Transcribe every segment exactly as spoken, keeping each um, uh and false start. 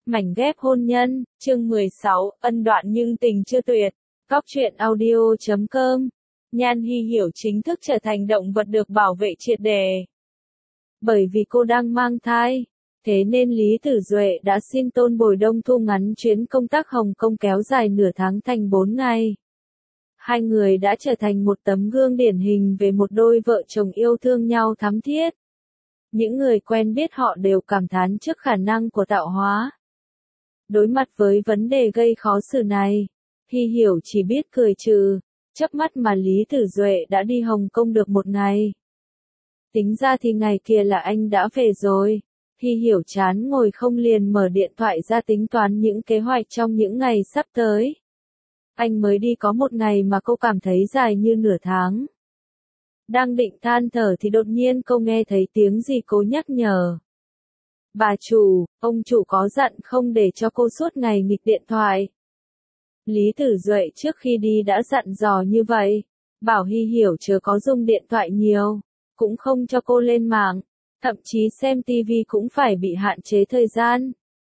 Mảnh ghép hôn nhân, chương mười sáu, ân đoạn nhưng tình chưa tuyệt. Góc truyện audio chấm com. Nhan Hy Hiểu chính thức trở thành động vật được bảo vệ triệt đề. Bởi vì cô đang mang thai, thế nên Lý Tử Duệ đã xin Tôn Bồi Đông thu ngắn chuyến công tác Hồng Kông kéo dài nửa tháng thành bốn ngày. Hai người đã trở thành một tấm gương điển hình về một đôi vợ chồng yêu thương nhau thắm thiết. Những người quen biết họ đều cảm thán trước khả năng của tạo hóa. Đối mặt với vấn đề gây khó xử này, Hy Hiểu chỉ biết cười trừ, chớp mắt mà Lý Tử Duệ đã đi Hồng Kông được một ngày. Tính ra thì ngày kia là anh đã về rồi. Hy Hiểu chán ngồi không liền mở điện thoại ra tính toán những kế hoạch trong những ngày sắp tới. Anh mới đi có một ngày mà cô cảm thấy dài như nửa tháng. Đang định than thở thì đột nhiên cô nghe thấy tiếng gì cố nhắc nhở. Bà chủ, ông chủ có dặn không để cho cô suốt ngày nghịch điện thoại. Lý Tử Duệ trước khi đi đã dặn dò như vậy, bảo Hy Hiểu chớ có dùng điện thoại nhiều, cũng không cho cô lên mạng, thậm chí xem tivi cũng phải bị hạn chế thời gian.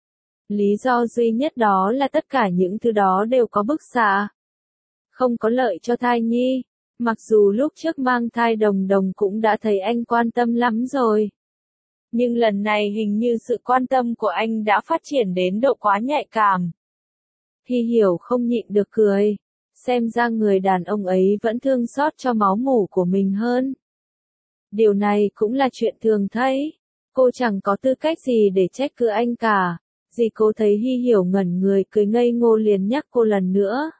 Lý do duy nhất đó là tất cả những thứ đó đều có bức xạ, không có lợi cho thai nhi, mặc dù lúc trước mang thai Đồng Đồng cũng đã thấy anh quan tâm lắm rồi. Nhưng lần này hình như sự quan tâm của anh đã phát triển đến độ quá nhạy cảm. Hy Hiểu không nhịn được cười, xem ra người đàn ông ấy vẫn thương xót cho máu mủ của mình hơn. Điều này cũng là chuyện thường thấy, cô chẳng có tư cách gì để trách cứ anh cả. Dì Cố thấy Hy Hiểu ngẩn người cười ngây ngô liền nhắc cô lần nữa.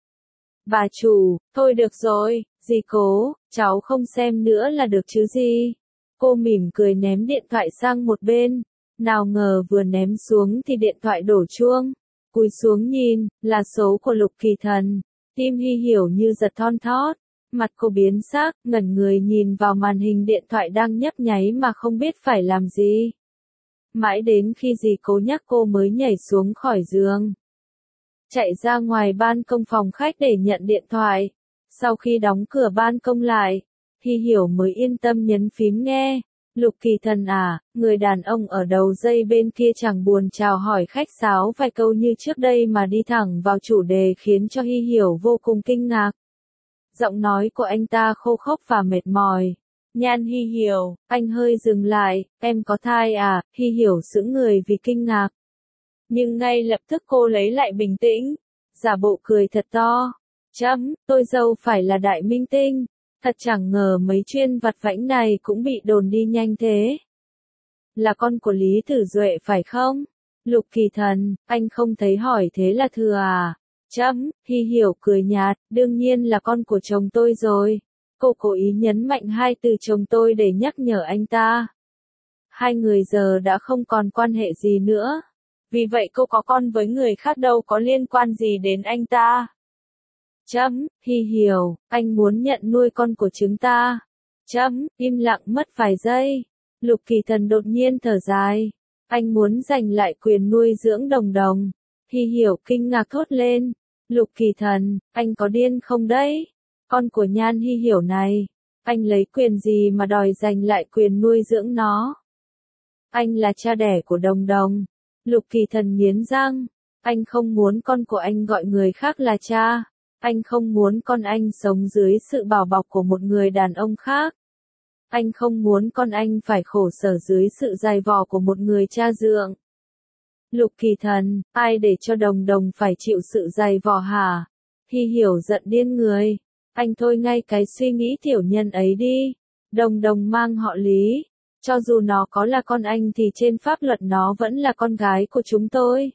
Bà chủ, thôi được rồi, dì Cố, cháu không xem nữa là được chứ gì. Cô mỉm cười ném điện thoại sang một bên, nào ngờ vừa ném xuống thì điện thoại đổ chuông. Cúi xuống nhìn, là số của Lục Kỳ Thần, tim Hy Hiểu như giật thon thót, mặt cô biến sắc, ngẩn người nhìn vào màn hình điện thoại đang nhấp nháy mà không biết phải làm gì. Mãi đến khi dì Cố nhắc cô mới nhảy xuống khỏi giường, chạy ra ngoài ban công phòng khách để nhận điện thoại. Sau khi đóng cửa ban công lại, Hy Hiểu mới yên tâm nhấn phím nghe. Lục Kỳ Thần à, người đàn ông ở đầu dây bên kia chẳng buồn chào hỏi khách sáo vài câu như trước đây mà đi thẳng vào chủ đề khiến cho Hy Hiểu vô cùng kinh ngạc. Giọng nói của anh ta khô khốc và mệt mỏi. Nhan Hy Hiểu, anh hơi dừng lại, em có thai à? Hy Hiểu sững người vì kinh ngạc. Nhưng ngay lập tức cô lấy lại bình tĩnh, giả bộ cười thật to. Chấm, tôi dâu phải là đại minh tinh. Thật chẳng ngờ mấy chuyên vặt vãnh này cũng bị đồn đi nhanh thế. Là con của Lý Tử Duệ phải không? Lục Kỳ Thần, anh không thấy hỏi thế là thừa à? Chấm, Hy Hiểu cười nhạt, đương nhiên là con của chồng tôi rồi. Cô cố ý nhấn mạnh hai từ chồng tôi để nhắc nhở anh ta. Hai người giờ đã không còn quan hệ gì nữa. Vì vậy cô có con với người khác đâu có liên quan gì đến anh ta. Chấm, Hy Hiểu, anh muốn nhận nuôi con của chúng ta. Chấm, im lặng mất vài giây. Lục Kỳ Thần đột nhiên thở dài. Anh muốn giành lại quyền nuôi dưỡng Đồng Đồng. Hy Hiểu kinh ngạc thốt lên. Lục Kỳ Thần, anh có điên không đấy? Con của Nhan Hy Hiểu này, anh lấy quyền gì mà đòi giành lại quyền nuôi dưỡng nó? Anh là cha đẻ của Đồng Đồng. Lục Kỳ Thần nghiến răng. Anh không muốn con của anh gọi người khác là cha. Anh không muốn con anh sống dưới sự bảo bọc của một người đàn ông khác. Anh không muốn con anh phải khổ sở dưới sự dày vò của một người cha dượng. Lục Kỳ Thần, ai để cho Đồng Đồng phải chịu sự dày vò hả? Hy Hiểu giận điên người. Anh thôi ngay cái suy nghĩ tiểu nhân ấy đi. Đồng Đồng mang họ Lý. Cho dù nó có là con anh thì trên pháp luật nó vẫn là con gái của chúng tôi.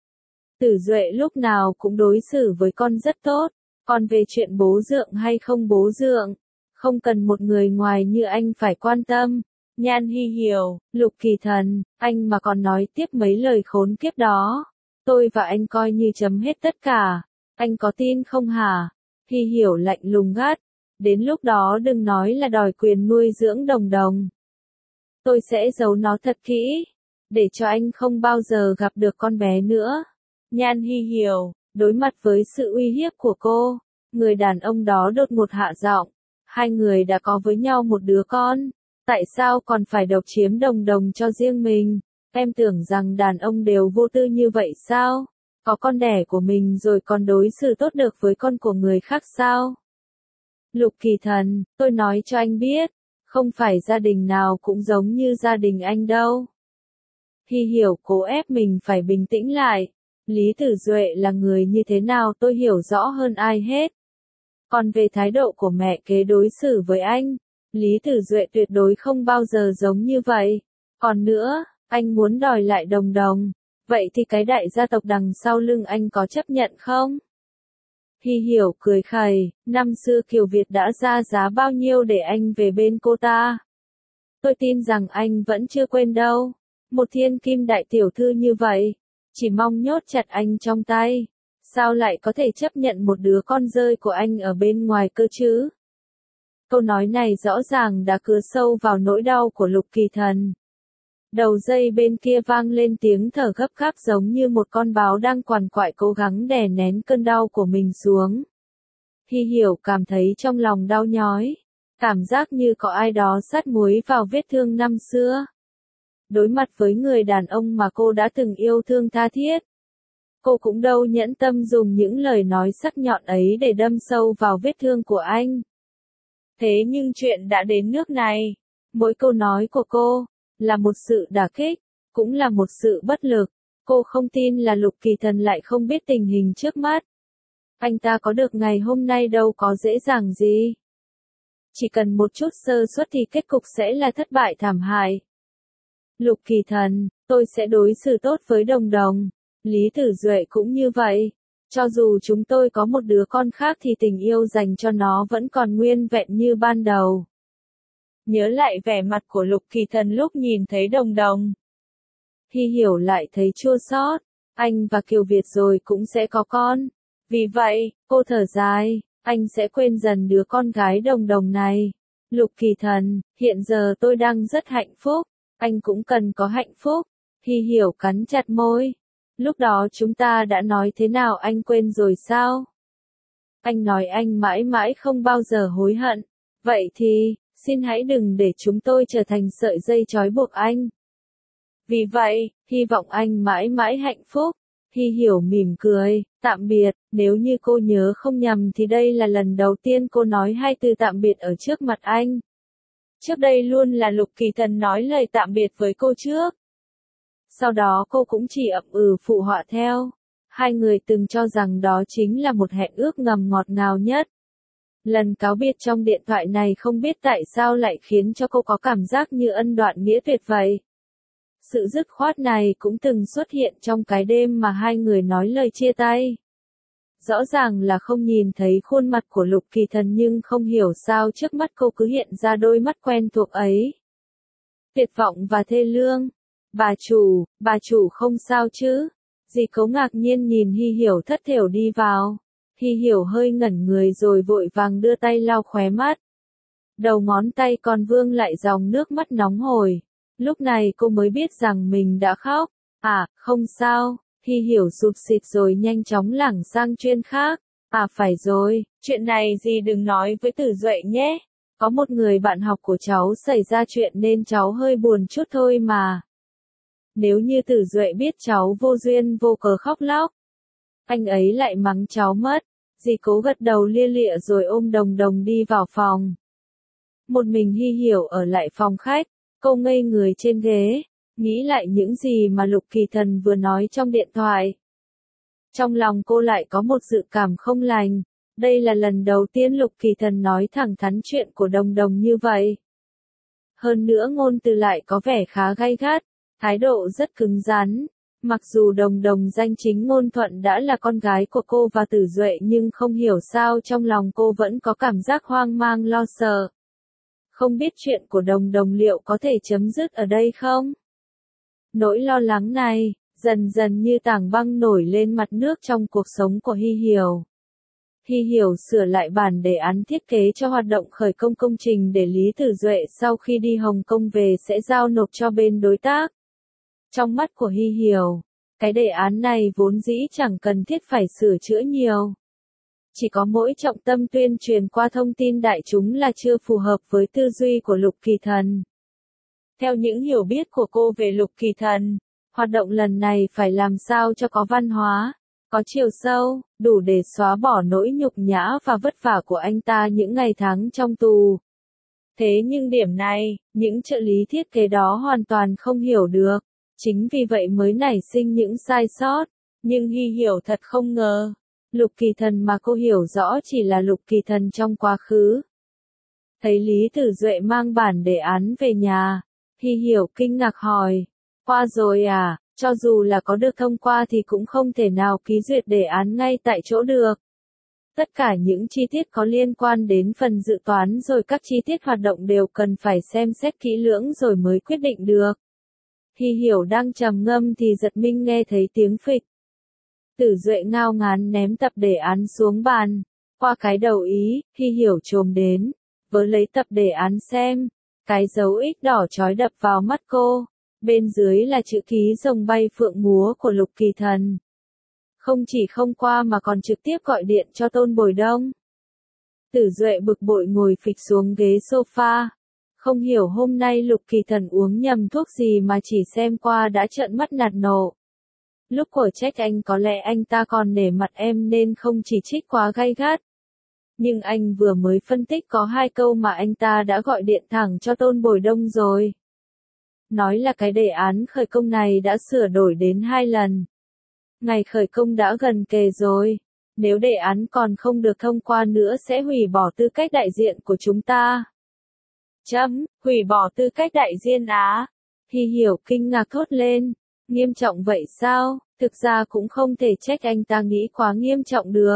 Tử Duệ lúc nào cũng đối xử với con rất tốt. Còn về chuyện bố dượng hay không bố dượng, không cần một người ngoài như anh phải quan tâm. Nhan Hy Hiểu, Lục Kỳ Thần, anh mà còn nói tiếp mấy lời khốn kiếp đó, tôi và anh coi như chấm hết tất cả. Anh có tin không hả? Hy Hiểu lạnh lùng gắt. Đến lúc đó đừng nói là đòi quyền nuôi dưỡng Đồng Đồng. Tôi sẽ giấu nó thật kỹ, để cho anh không bao giờ gặp được con bé nữa. Nhan Hy Hiểu, đối mặt với sự uy hiếp của cô, người đàn ông đó đột ngột hạ giọng. Hai người đã có với nhau một đứa con. Tại sao còn phải độc chiếm Đồng Đồng cho riêng mình? Em tưởng rằng đàn ông đều vô tư như vậy sao? Có con đẻ của mình rồi còn đối xử tốt được với con của người khác sao? Lục Kỳ Thần, tôi nói cho anh biết, không phải gia đình nào cũng giống như gia đình anh đâu. Hy Hiểu cố ép mình phải bình tĩnh lại. Lý Tử Duệ là người như thế nào tôi hiểu rõ hơn ai hết. Còn về thái độ của mẹ kế đối xử với anh, Lý Tử Duệ tuyệt đối không bao giờ giống như vậy. Còn nữa, anh muốn đòi lại Đồng Đồng, vậy thì cái đại gia tộc đằng sau lưng anh có chấp nhận không? Hy Hiểu cười khẩy, năm xưa Kiều Việt đã ra giá bao nhiêu để anh về bên cô ta? Tôi tin rằng anh vẫn chưa quên đâu. Một thiên kim đại tiểu thư như vậy, chỉ mong nhốt chặt anh trong tay. Sao lại có thể chấp nhận một đứa con rơi của anh ở bên ngoài cơ chứ? Câu nói này rõ ràng đã cứa sâu vào nỗi đau của Lục Kỳ Thần. Đầu dây bên kia vang lên tiếng thở gấp gáp giống như một con báo đang quằn quại cố gắng đè nén cơn đau của mình xuống. Hy Hiểu cảm thấy trong lòng đau nhói, cảm giác như có ai đó sắt muối vào vết thương năm xưa. Đối mặt với người đàn ông mà cô đã từng yêu thương tha thiết, cô cũng đâu nhẫn tâm dùng những lời nói sắc nhọn ấy để đâm sâu vào vết thương của anh. Thế nhưng chuyện đã đến nước này, mỗi câu nói của cô là một sự đả kích, cũng là một sự bất lực. Cô không tin là Lục Kỳ Thần lại không biết tình hình trước mắt. Anh ta có được ngày hôm nay đâu có dễ dàng gì. Chỉ cần một chút sơ suất thì kết cục sẽ là thất bại thảm hại. Lục Kỳ Thần, tôi sẽ đối xử tốt với Đồng Đồng. Lý Tử Duệ cũng như vậy. Cho dù chúng tôi có một đứa con khác thì tình yêu dành cho nó vẫn còn nguyên vẹn như ban đầu. Nhớ lại vẻ mặt của Lục Kỳ Thần lúc nhìn thấy Đồng Đồng, Hy Hiểu lại thấy chua xót. Anh và Kiều Việt rồi cũng sẽ có con. Vì vậy, cô thở dài, anh sẽ quên dần đứa con gái Đồng Đồng này. Lục Kỳ Thần, hiện giờ tôi đang rất hạnh phúc. Anh cũng cần có hạnh phúc. Hy Hiểu cắn chặt môi. Lúc đó chúng ta đã nói thế nào anh quên rồi sao? Anh nói anh mãi mãi không bao giờ hối hận. Vậy thì, xin hãy đừng để chúng tôi trở thành sợi dây trói buộc anh. Vì vậy, hy vọng anh mãi mãi hạnh phúc. Hy Hiểu mỉm cười, tạm biệt, nếu như cô nhớ không nhầm thì đây là lần đầu tiên cô nói hai từ tạm biệt ở trước mặt anh. Trước đây luôn là Lục Kỳ Thần nói lời tạm biệt với cô trước. Sau đó cô cũng chỉ ậm ừ phụ họa theo. Hai người từng cho rằng đó chính là một hẹn ước ngầm ngọt ngào nhất. Lần cáo biệt trong điện thoại này không biết tại sao lại khiến cho cô có cảm giác như ân đoạn nghĩa tuyệt vậy. Sự dứt khoát này cũng từng xuất hiện trong cái đêm mà hai người nói lời chia tay. Rõ ràng là không nhìn thấy khuôn mặt của Lục Kỳ Thần nhưng không hiểu sao trước mắt cô cứ hiện ra đôi mắt quen thuộc ấy. Tuyệt vọng và thê lương. Bà chủ, bà chủ không sao chứ? Dì Cấu ngạc nhiên nhìn Hy Hiểu thất thểu đi vào. Hy Hiểu hơi ngẩn người rồi vội vàng đưa tay lau khóe mắt. Đầu ngón tay còn vương lại dòng nước mắt nóng hổi. Lúc này cô mới biết rằng mình đã khóc. À, không sao. Hy Hiểu sụp xịt rồi nhanh chóng lảng sang chuyện khác. À phải rồi, chuyện này dì đừng nói với Tử Duệ nhé. Có một người bạn học của cháu xảy ra chuyện nên cháu hơi buồn chút thôi mà. Nếu như Tử Duệ biết cháu vô duyên vô cớ khóc lóc, anh ấy lại mắng cháu mất. Dì Cố gật đầu lia lịa rồi ôm Đồng Đồng đi vào phòng. Một mình Hy Hiểu ở lại phòng khách, cô ngây người trên ghế, nghĩ lại những gì mà Lục Kỳ Thần vừa nói trong điện thoại. Trong lòng cô lại có một dự cảm không lành. Đây là lần đầu tiên Lục Kỳ Thần nói thẳng thắn chuyện của Đồng Đồng như vậy. Hơn nữa ngôn từ lại có vẻ khá gay gắt, thái độ rất cứng rắn. Mặc dù Đồng Đồng danh chính ngôn thuận đã là con gái của cô và Tử Duệ nhưng không hiểu sao trong lòng cô vẫn có cảm giác hoang mang lo sợ. Không biết chuyện của Đồng Đồng liệu có thể chấm dứt ở đây không? Nỗi lo lắng này, dần dần như tảng băng nổi lên mặt nước trong cuộc sống của Hy Hiểu. Hy Hiểu sửa lại bản đề án thiết kế cho hoạt động khởi công công trình để Lý Tử Duệ sau khi đi Hồng Kông về sẽ giao nộp cho bên đối tác. Trong mắt của Hy Hiểu, cái đề án này vốn dĩ chẳng cần thiết phải sửa chữa nhiều. Chỉ có mỗi trọng tâm tuyên truyền qua thông tin đại chúng là chưa phù hợp với tư duy của Lục Kỳ Thần. Theo những hiểu biết của cô về Lục Kỳ Thần, Hoạt động lần này phải làm sao cho có văn hóa, có chiều sâu, đủ để xóa bỏ nỗi nhục nhã và vất vả của anh ta những ngày tháng trong tù. Thế nhưng điểm này, những trợ lý thiết kế đó hoàn toàn không hiểu được. Chính vì vậy mới nảy sinh những sai sót. Nhưng Hy hiểu thật không ngờ. Lục Kỳ Thần mà cô hiểu rõ chỉ là Lục Kỳ Thần trong quá khứ. Thấy Lý Tử Duệ mang bản đề án về nhà, Hy hiểu kinh ngạc hỏi. Qua rồi à, cho dù là có được thông qua thì cũng không thể nào ký duyệt đề án ngay tại chỗ được. Tất cả những chi tiết có liên quan đến phần dự toán rồi các chi tiết hoạt động đều cần phải xem xét kỹ lưỡng rồi mới quyết định được. Hy hiểu đang trầm ngâm thì giật mình nghe thấy tiếng phịch. Tử Duệ ngao ngán ném tập đề án xuống bàn. Qua cái đầu ý, Hy hiểu chồm đến, vớ lấy tập đề án xem. Cái dấu X đỏ chói đập vào mắt cô. Bên dưới là chữ ký rồng bay phượng múa của Lục Kỳ Thần. Không chỉ không qua mà còn trực tiếp gọi điện cho Tôn Bồi Đông. Tử Duệ bực bội ngồi phịch xuống ghế sofa. Không hiểu hôm nay Lục Kỳ Thần uống nhầm thuốc gì mà chỉ xem qua đã trợn mắt nạt nộ. Lúc của trách anh có lẽ anh ta còn nể mặt em nên không chỉ trích quá gay gắt. Nhưng anh vừa mới phân tích có hai câu mà anh ta đã gọi điện thẳng cho Tôn Bồi Đông rồi. Nói là cái đề án khởi công này đã sửa đổi đến hai lần. Ngày khởi công đã gần kề rồi. Nếu đề án còn không được thông qua nữa sẽ hủy bỏ tư cách đại diện của chúng ta. Chấm, hủy bỏ tư cách đại diện á. Hy hiểu kinh ngạc thốt lên. Nghiêm trọng vậy sao? Thực ra cũng không thể trách anh ta nghĩ quá nghiêm trọng được.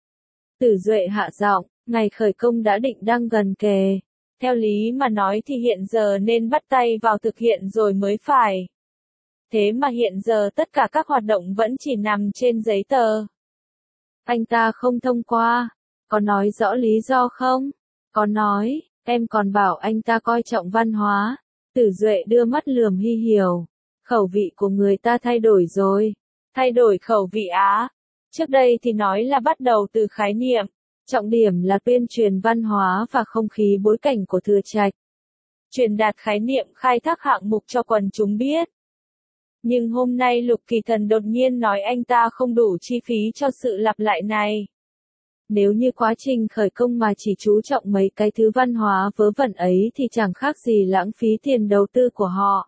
Tử Duệ hạ giọng, ngày khởi công đã định đang gần kề. Theo lý mà nói thì hiện giờ nên bắt tay vào thực hiện rồi mới phải. Thế mà hiện giờ tất cả các hoạt động vẫn chỉ nằm trên giấy tờ. Anh ta không thông qua. Có nói rõ lý do không? Có nói, em còn bảo anh ta coi trọng văn hóa. Tử Duệ đưa mắt lườm Hy hiểu. Khẩu vị của người ta thay đổi rồi. Thay đổi khẩu vị á. Trước đây thì nói là bắt đầu từ khái niệm. Trọng điểm là tuyên truyền văn hóa và không khí bối cảnh của Thừa Trạch. Truyền đạt khái niệm khai thác hạng mục cho quần chúng biết. Nhưng hôm nay Lục Kỳ Thần đột nhiên nói anh ta không đủ chi phí cho sự lặp lại này. Nếu như quá trình khởi công mà chỉ chú trọng mấy cái thứ văn hóa vớ vẩn ấy thì chẳng khác gì lãng phí tiền đầu tư của họ.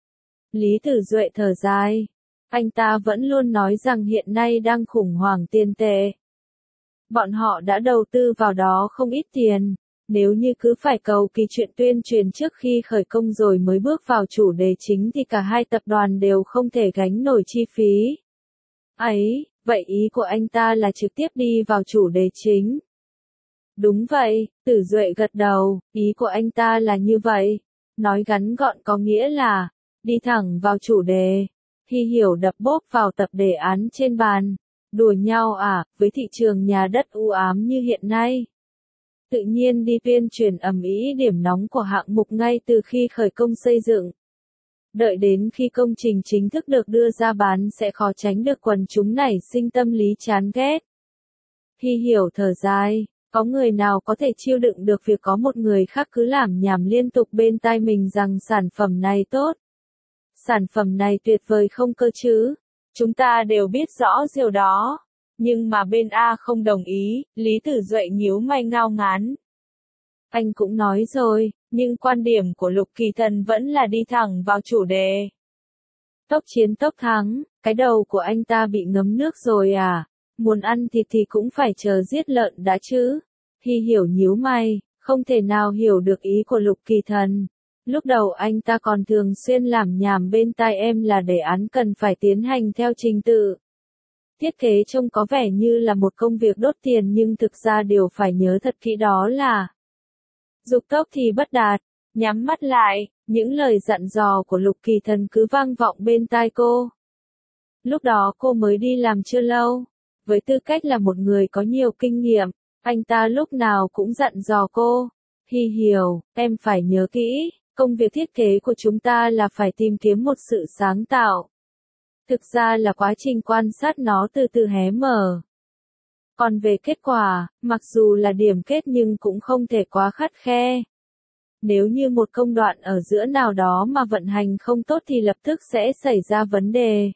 Lý Tử Duệ thở dài. Anh ta vẫn luôn nói rằng hiện nay đang khủng hoảng tiền tệ. Bọn họ đã đầu tư vào đó không ít tiền. Nếu như cứ phải cầu kỳ chuyện tuyên truyền trước khi khởi công rồi mới bước vào chủ đề chính thì cả hai tập đoàn đều không thể gánh nổi chi phí. Ấy, vậy ý của anh ta là trực tiếp đi vào chủ đề chính. Đúng vậy, Tử Duệ gật đầu, ý của anh ta là như vậy. Nói ngắn gọn có nghĩa là, đi thẳng vào chủ đề. Hy hiểu đập bốp vào tập đề án trên bàn. Đùa nhau à, với thị trường nhà đất u ám như hiện nay. Tự nhiên đi tuyên truyền ầm ĩ điểm nóng của hạng mục ngay từ khi khởi công xây dựng. Đợi đến khi công trình chính thức được đưa ra bán sẽ khó tránh được quần chúng nảy sinh tâm lý chán ghét. Hy hiểu thở dài, có người nào có thể chịu đựng được việc có một người khác cứ làm nhảm liên tục bên tai mình rằng sản phẩm này tốt. Sản phẩm này tuyệt vời không cơ chứ? Chúng ta đều biết rõ điều đó. Nhưng mà bên A không đồng ý, Lý Tử Duệ nhíu mày ngao ngán. Anh cũng nói rồi, nhưng quan điểm của Lục Kỳ Thần vẫn là đi thẳng vào chủ đề. Tốc chiến tốc thắng, cái đầu của anh ta bị ngấm nước rồi à? Muốn ăn thịt thì cũng phải chờ giết lợn đã chứ? Hy hiểu nhíu mày, không thể nào hiểu được ý của Lục Kỳ Thần. Lúc đầu anh ta còn thường xuyên làm nhảm bên tai em là đề án cần phải tiến hành theo trình tự. Thiết kế trông có vẻ như là một công việc đốt tiền nhưng thực ra điều phải nhớ thật kỹ đó là dục tốc thì bất đạt. Nhắm mắt lại, những lời dặn dò của Lục Kỳ Thần cứ vang vọng bên tai cô. Lúc đó cô mới đi làm chưa lâu. Với tư cách là một người có nhiều kinh nghiệm, anh ta lúc nào cũng dặn dò cô. Hy hiểu, em phải nhớ kỹ, công việc thiết kế của chúng ta là phải tìm kiếm một sự sáng tạo. Thực ra là quá trình quan sát nó từ từ hé mở. Còn về kết quả, mặc dù là điểm kết nhưng cũng không thể quá khắt khe. Nếu như một công đoạn ở giữa nào đó mà vận hành không tốt thì lập tức sẽ xảy ra vấn đề.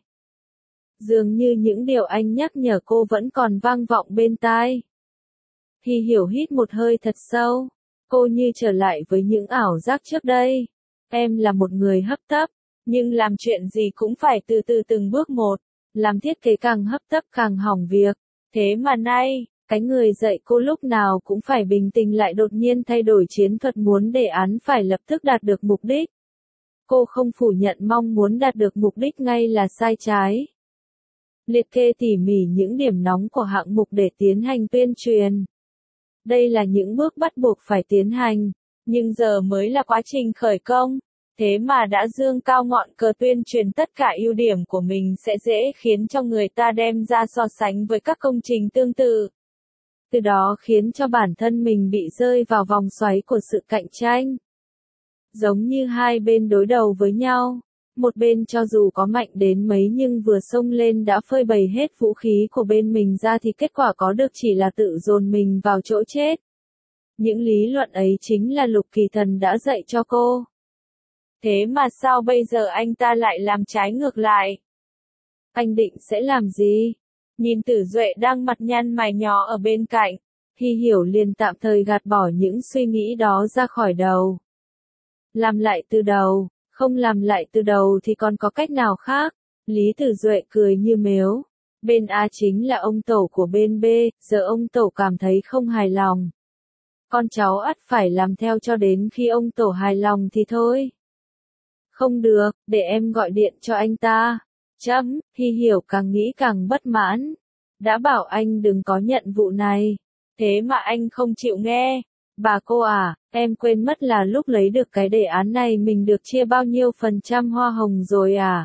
Dường như những điều anh nhắc nhở cô vẫn còn vang vọng bên tai. Hy Hiểu hít một hơi thật sâu. Cô như trở lại với những ảo giác trước đây. Em là một người hấp tấp, nhưng làm chuyện gì cũng phải từ từ từng bước một. Làm thiết kế càng hấp tấp càng hỏng việc. Thế mà nay, cái người dạy cô lúc nào cũng phải bình tĩnh lại đột nhiên thay đổi chiến thuật, muốn đề án phải lập tức đạt được mục đích. Cô không phủ nhận mong muốn đạt được mục đích ngay là sai trái. Liệt kê tỉ mỉ những điểm nóng của hạng mục để tiến hành tuyên truyền. Đây là những bước bắt buộc phải tiến hành, nhưng giờ mới là quá trình khởi công. Thế mà đã dương cao ngọn cờ tuyên truyền tất cả ưu điểm của mình sẽ dễ khiến cho người ta đem ra so sánh với các công trình tương tự. Từ đó khiến cho bản thân mình bị rơi vào vòng xoáy của sự cạnh tranh. Giống như hai bên đối đầu với nhau. Một bên cho dù có mạnh đến mấy nhưng vừa xông lên đã phơi bày hết vũ khí của bên mình ra thì kết quả có được chỉ là tự dồn mình vào chỗ chết. Những lý luận ấy chính là Lục Kỳ Thần đã dạy cho cô. Thế mà sao bây giờ anh ta lại làm trái ngược lại? Anh định sẽ làm gì? Nhìn Tử Duệ đang mặt nhăn mày nhó ở bên cạnh, Hy Hiểu liền tạm thời gạt bỏ những suy nghĩ đó ra khỏi đầu. Làm lại từ đầu, không làm lại từ đầu thì còn có cách nào khác? Lý Tử Duệ cười như mếu. Bên A chính là ông tổ của bên B, giờ ông tổ cảm thấy không hài lòng. Con cháu ắt phải làm theo cho đến khi ông tổ hài lòng thì thôi. Không được, để em gọi điện cho anh ta. Chấm, Hy Hiểu càng nghĩ càng bất mãn. Đã bảo anh đừng có nhận vụ này. Thế mà anh không chịu nghe. Bà cô à, em quên mất là lúc lấy được cái đề án này mình được chia bao nhiêu phần trăm hoa hồng rồi à?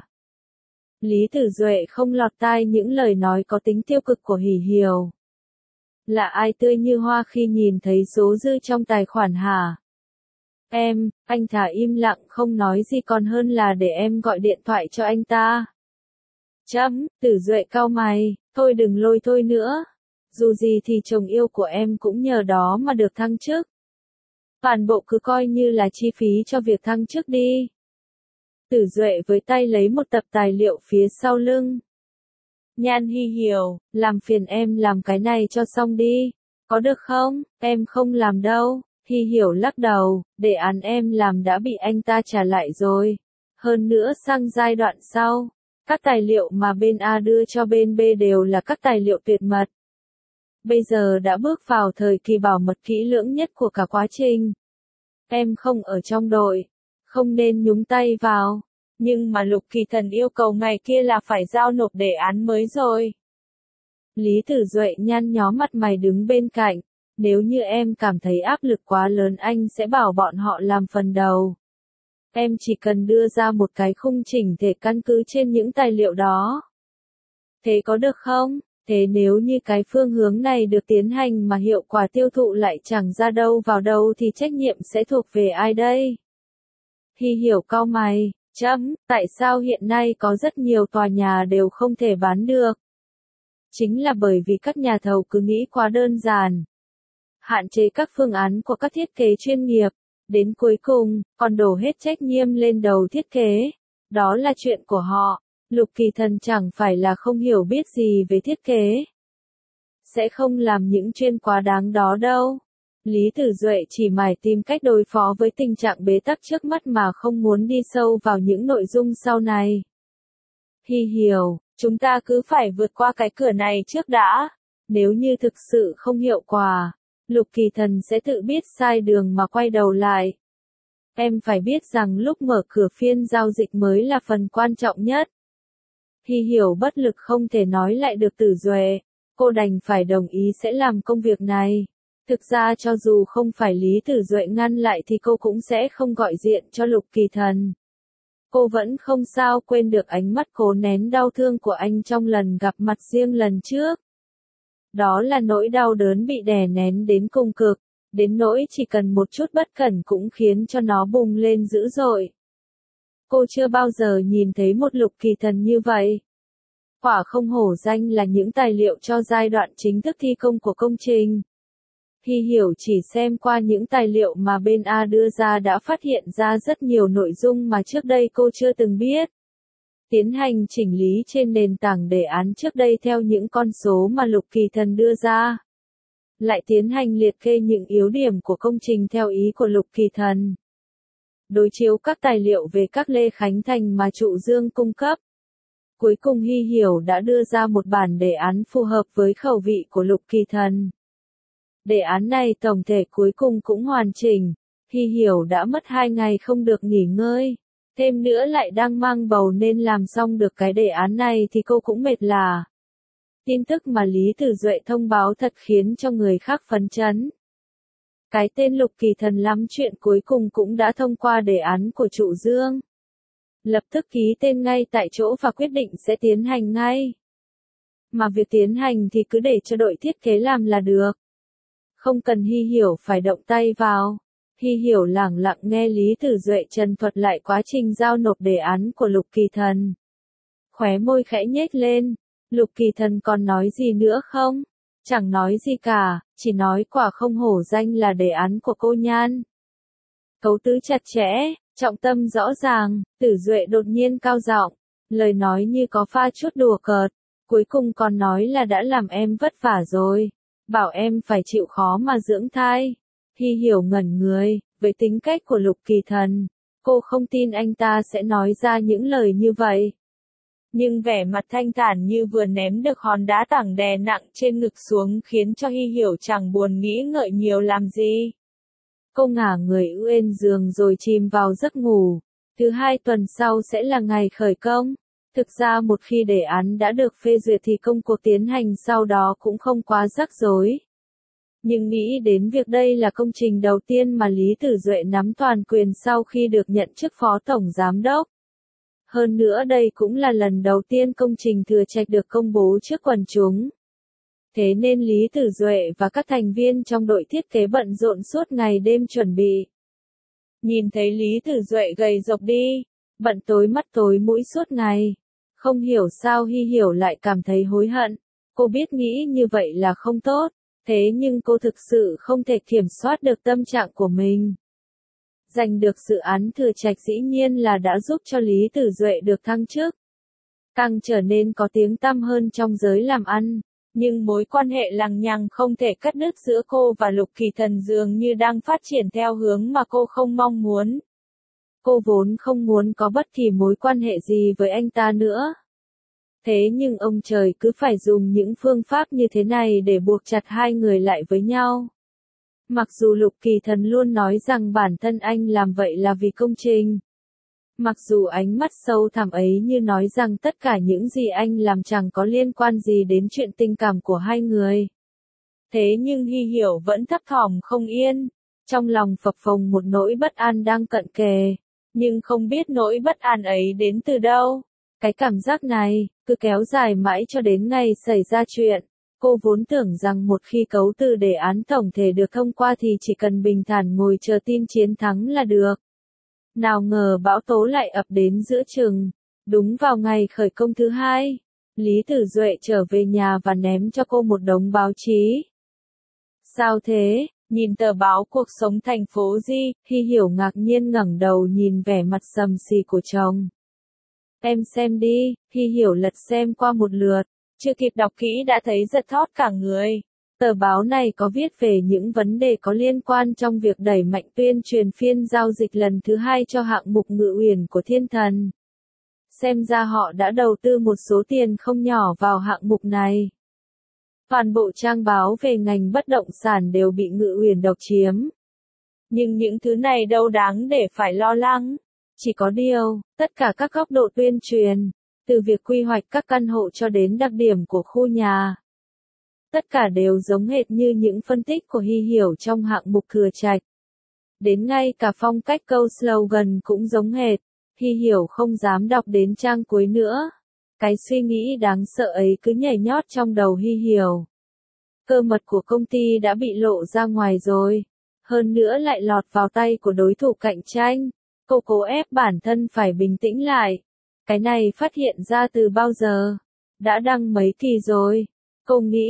Lý Tử Duệ không lọt tai những lời nói có tính tiêu cực của Hỉ Hiểu. Là ai tươi như hoa khi nhìn thấy số dư trong tài khoản hả? Em, anh thà im lặng không nói gì còn hơn là để em gọi điện thoại cho anh ta. Chấm, Tử Duệ cau mày, thôi đừng lôi thôi nữa. Dù gì thì chồng yêu của em cũng nhờ đó mà được thăng chức. Toàn bộ cứ coi như là chi phí cho việc thăng chức đi. Tử Duệ với tay lấy một tập tài liệu phía sau lưng. Nhan Hy Hiểu, làm phiền em làm cái này cho xong đi. Có được không? Em không làm đâu. Hy Hiểu lắc đầu, đề án em làm đã bị anh ta trả lại rồi. Hơn nữa sang giai đoạn sau, các tài liệu mà bên A đưa cho bên B đều là các tài liệu tuyệt mật. Bây giờ đã bước vào thời kỳ bảo mật kỹ lưỡng nhất của cả quá trình. Em không ở trong đội, không nên nhúng tay vào. Nhưng mà Lục Kỳ Thần yêu cầu ngày kia là phải giao nộp đề án mới rồi. Lý Tử Duệ nhăn nhó mặt mày đứng bên cạnh. Nếu như em cảm thấy áp lực quá lớn anh sẽ bảo bọn họ làm phần đầu. Em chỉ cần đưa ra một cái khung chỉnh thể căn cứ trên những tài liệu đó. Thế có được không? Thế nếu như cái phương hướng này được tiến hành mà hiệu quả tiêu thụ lại chẳng ra đâu vào đâu thì trách nhiệm sẽ thuộc về ai đây? Hy Hiểu cau mày, chấm, tại sao hiện nay có rất nhiều tòa nhà đều không thể bán được? Chính là bởi vì các nhà thầu cứ nghĩ quá đơn giản. Hạn chế các phương án của các thiết kế chuyên nghiệp, đến cuối cùng, còn đổ hết trách nhiệm lên đầu thiết kế. Đó là chuyện của họ, Lục Kỳ Thần chẳng phải là không hiểu biết gì về thiết kế. Sẽ không làm những chuyện quá đáng đó đâu. Lý Tử Duệ chỉ mải tìm cách đối phó với tình trạng bế tắc trước mắt mà không muốn đi sâu vào những nội dung sau này. Hy Hiểu, chúng ta cứ phải vượt qua cái cửa này trước đã. Nếu như thực sự không hiệu quả, Lục Kỳ Thần sẽ tự biết sai đường mà quay đầu lại. Em phải biết rằng lúc mở cửa phiên giao dịch mới là phần quan trọng nhất. Hy Hiểu bất lực không thể nói lại được Tử Duệ. Cô đành phải đồng ý sẽ làm công việc này. Thực ra cho dù không phải Lý Tử Duệ ngăn lại thì cô cũng sẽ không gọi diện cho Lục Kỳ Thần. Cô vẫn không sao quên được ánh mắt cố nén đau thương của anh trong lần gặp mặt riêng lần trước. Đó là nỗi đau đớn bị đè nén đến cùng cực, đến nỗi chỉ cần một chút bất cẩn cũng khiến cho nó bùng lên dữ dội. Cô chưa bao giờ nhìn thấy một Lục Kỳ Thần như vậy. Quả không hổ danh là những tài liệu cho giai đoạn chính thức thi công của công trình. Hy Hiểu chỉ xem qua những tài liệu mà bên A đưa ra đã phát hiện ra rất nhiều nội dung mà trước đây cô chưa từng biết. Tiến hành chỉnh lý trên nền tảng đề án trước đây theo những con số mà Lục Kỳ Thần đưa ra. Lại tiến hành liệt kê những yếu điểm của công trình theo ý của Lục Kỳ Thần. Đối chiếu các tài liệu về các Lê Khánh Thành mà Trụ Dương cung cấp. Cuối cùng Hy Hiểu đã đưa ra một bản đề án phù hợp với khẩu vị của Lục Kỳ Thần. Đề án này tổng thể cuối cùng cũng hoàn chỉnh. Hy Hiểu đã mất hai ngày không được nghỉ ngơi. Thêm nữa lại đang mang bầu nên làm xong được cái đề án này thì cô cũng mệt lả. Tin tức mà Lý Tử Duệ thông báo thật khiến cho người khác phấn chấn. Cái tên Lục Kỳ Thần lắm chuyện cuối cùng cũng đã thông qua đề án của Trụ Dương. Lập tức ký tên ngay tại chỗ và quyết định sẽ tiến hành ngay. Mà việc tiến hành thì cứ để cho đội thiết kế làm là được. Không cần Hy Hiểu phải động tay vào. Hy Hiểu lẳng lặng nghe Lý Tử Duệ trần thuật lại quá trình giao nộp đề án của Lục Kỳ Thần. Khóe môi khẽ nhếch lên. Lục Kỳ Thần còn nói gì nữa không? Chẳng nói gì cả, chỉ nói quả không hổ danh là đề án của cô Nhan. Cấu tứ chặt chẽ, trọng tâm rõ ràng, Tử Duệ đột nhiên cao giọng, lời nói như có pha chút đùa cợt, cuối cùng còn nói là đã làm em vất vả rồi, bảo em phải chịu khó mà dưỡng thai. Hy Hiểu ngẩn người, với tính cách của Lục Kỳ Thần, cô không tin anh ta sẽ nói ra những lời như vậy. Nhưng vẻ mặt thanh thản như vừa ném được hòn đá tảng đè nặng trên ngực xuống khiến cho Hy Hiểu chẳng buồn nghĩ ngợi nhiều làm gì. Cô ngả người ưên giường rồi chìm vào giấc ngủ. Thứ hai tuần sau sẽ là ngày khởi công. Thực ra một khi đề án đã được phê duyệt thì công cuộc tiến hành sau đó cũng không quá rắc rối. Nhưng nghĩ đến việc đây là công trình đầu tiên mà Lý Tử Duệ nắm toàn quyền sau khi được nhận chức phó tổng giám đốc. Hơn nữa đây cũng là lần đầu tiên công trình Thừa Trạch được công bố trước quần chúng. Thế nên Lý Tử Duệ và các thành viên trong đội thiết kế bận rộn suốt ngày đêm chuẩn bị. Nhìn thấy Lý Tử Duệ gầy rộc đi, bận tối mắt tối mũi suốt ngày. Không hiểu sao Hy Hiểu lại cảm thấy hối hận. Cô biết nghĩ như vậy là không tốt, thế nhưng cô thực sự không thể kiểm soát được tâm trạng của mình. Giành được dự án Thừa Trạch dĩ nhiên là đã giúp cho Lý Tử Duệ được thăng chức. Càng trở nên có tiếng tăm hơn trong giới làm ăn. Nhưng mối quan hệ lằng nhằng không thể cắt đứt giữa cô và Lục Kỳ Thần dường như đang phát triển theo hướng mà cô không mong muốn. Cô vốn không muốn có bất kỳ mối quan hệ gì với anh ta nữa. Thế nhưng ông trời cứ phải dùng những phương pháp như thế này để buộc chặt hai người lại với nhau. Mặc dù Lục Kỳ Thần luôn nói rằng bản thân anh làm vậy là vì công trình. Mặc dù ánh mắt sâu thẳm ấy như nói rằng tất cả những gì anh làm chẳng có liên quan gì đến chuyện tình cảm của hai người. Thế nhưng Hy Hiểu vẫn thấp thỏm không yên, trong lòng phập phồng một nỗi bất an đang cận kề, nhưng không biết nỗi bất an ấy đến từ đâu. Cái cảm giác này, cứ kéo dài mãi cho đến ngày xảy ra chuyện. Cô vốn tưởng rằng một khi cấu từ đề án tổng thể được thông qua thì chỉ cần bình thản ngồi chờ tin chiến thắng là được. Nào ngờ bão tố lại ập đến giữa chừng. Đúng vào ngày khởi công thứ hai, Lý Tử Duệ trở về nhà và ném cho cô một đống báo chí. Sao thế? Nhìn tờ báo Cuộc Sống Thành Phố Di, Hy Hiểu ngạc nhiên ngẩng đầu nhìn vẻ mặt sầm sì của chồng. Em xem đi, Hy Hiểu lật xem qua một lượt, chưa kịp đọc kỹ đã thấy giật thót cả người. Tờ báo này có viết về những vấn đề có liên quan trong việc đẩy mạnh tuyên truyền phiên giao dịch lần thứ hai cho hạng mục Ngự Uyển của Thiên Thần. Xem ra họ đã đầu tư một số tiền không nhỏ vào hạng mục này. Toàn bộ trang báo về ngành bất động sản đều bị Ngự Uyển độc chiếm. Nhưng những thứ này đâu đáng để phải lo lắng. Chỉ có điều, tất cả các góc độ tuyên truyền, từ việc quy hoạch các căn hộ cho đến đặc điểm của khu nhà. Tất cả đều giống hệt như những phân tích của Hy Hiểu trong hạng mục Thừa Trạch. Đến ngay cả phong cách câu slogan cũng giống hệt. Hy Hiểu không dám đọc đến trang cuối nữa. Cái suy nghĩ đáng sợ ấy cứ nhảy nhót trong đầu Hy Hiểu. Cơ mật của công ty đã bị lộ ra ngoài rồi. Hơn nữa lại lọt vào tay của đối thủ cạnh tranh. Cô cố ép bản thân phải bình tĩnh lại. Cái này phát hiện ra từ bao giờ? Đã đăng mấy kỳ rồi. Cô nghĩ,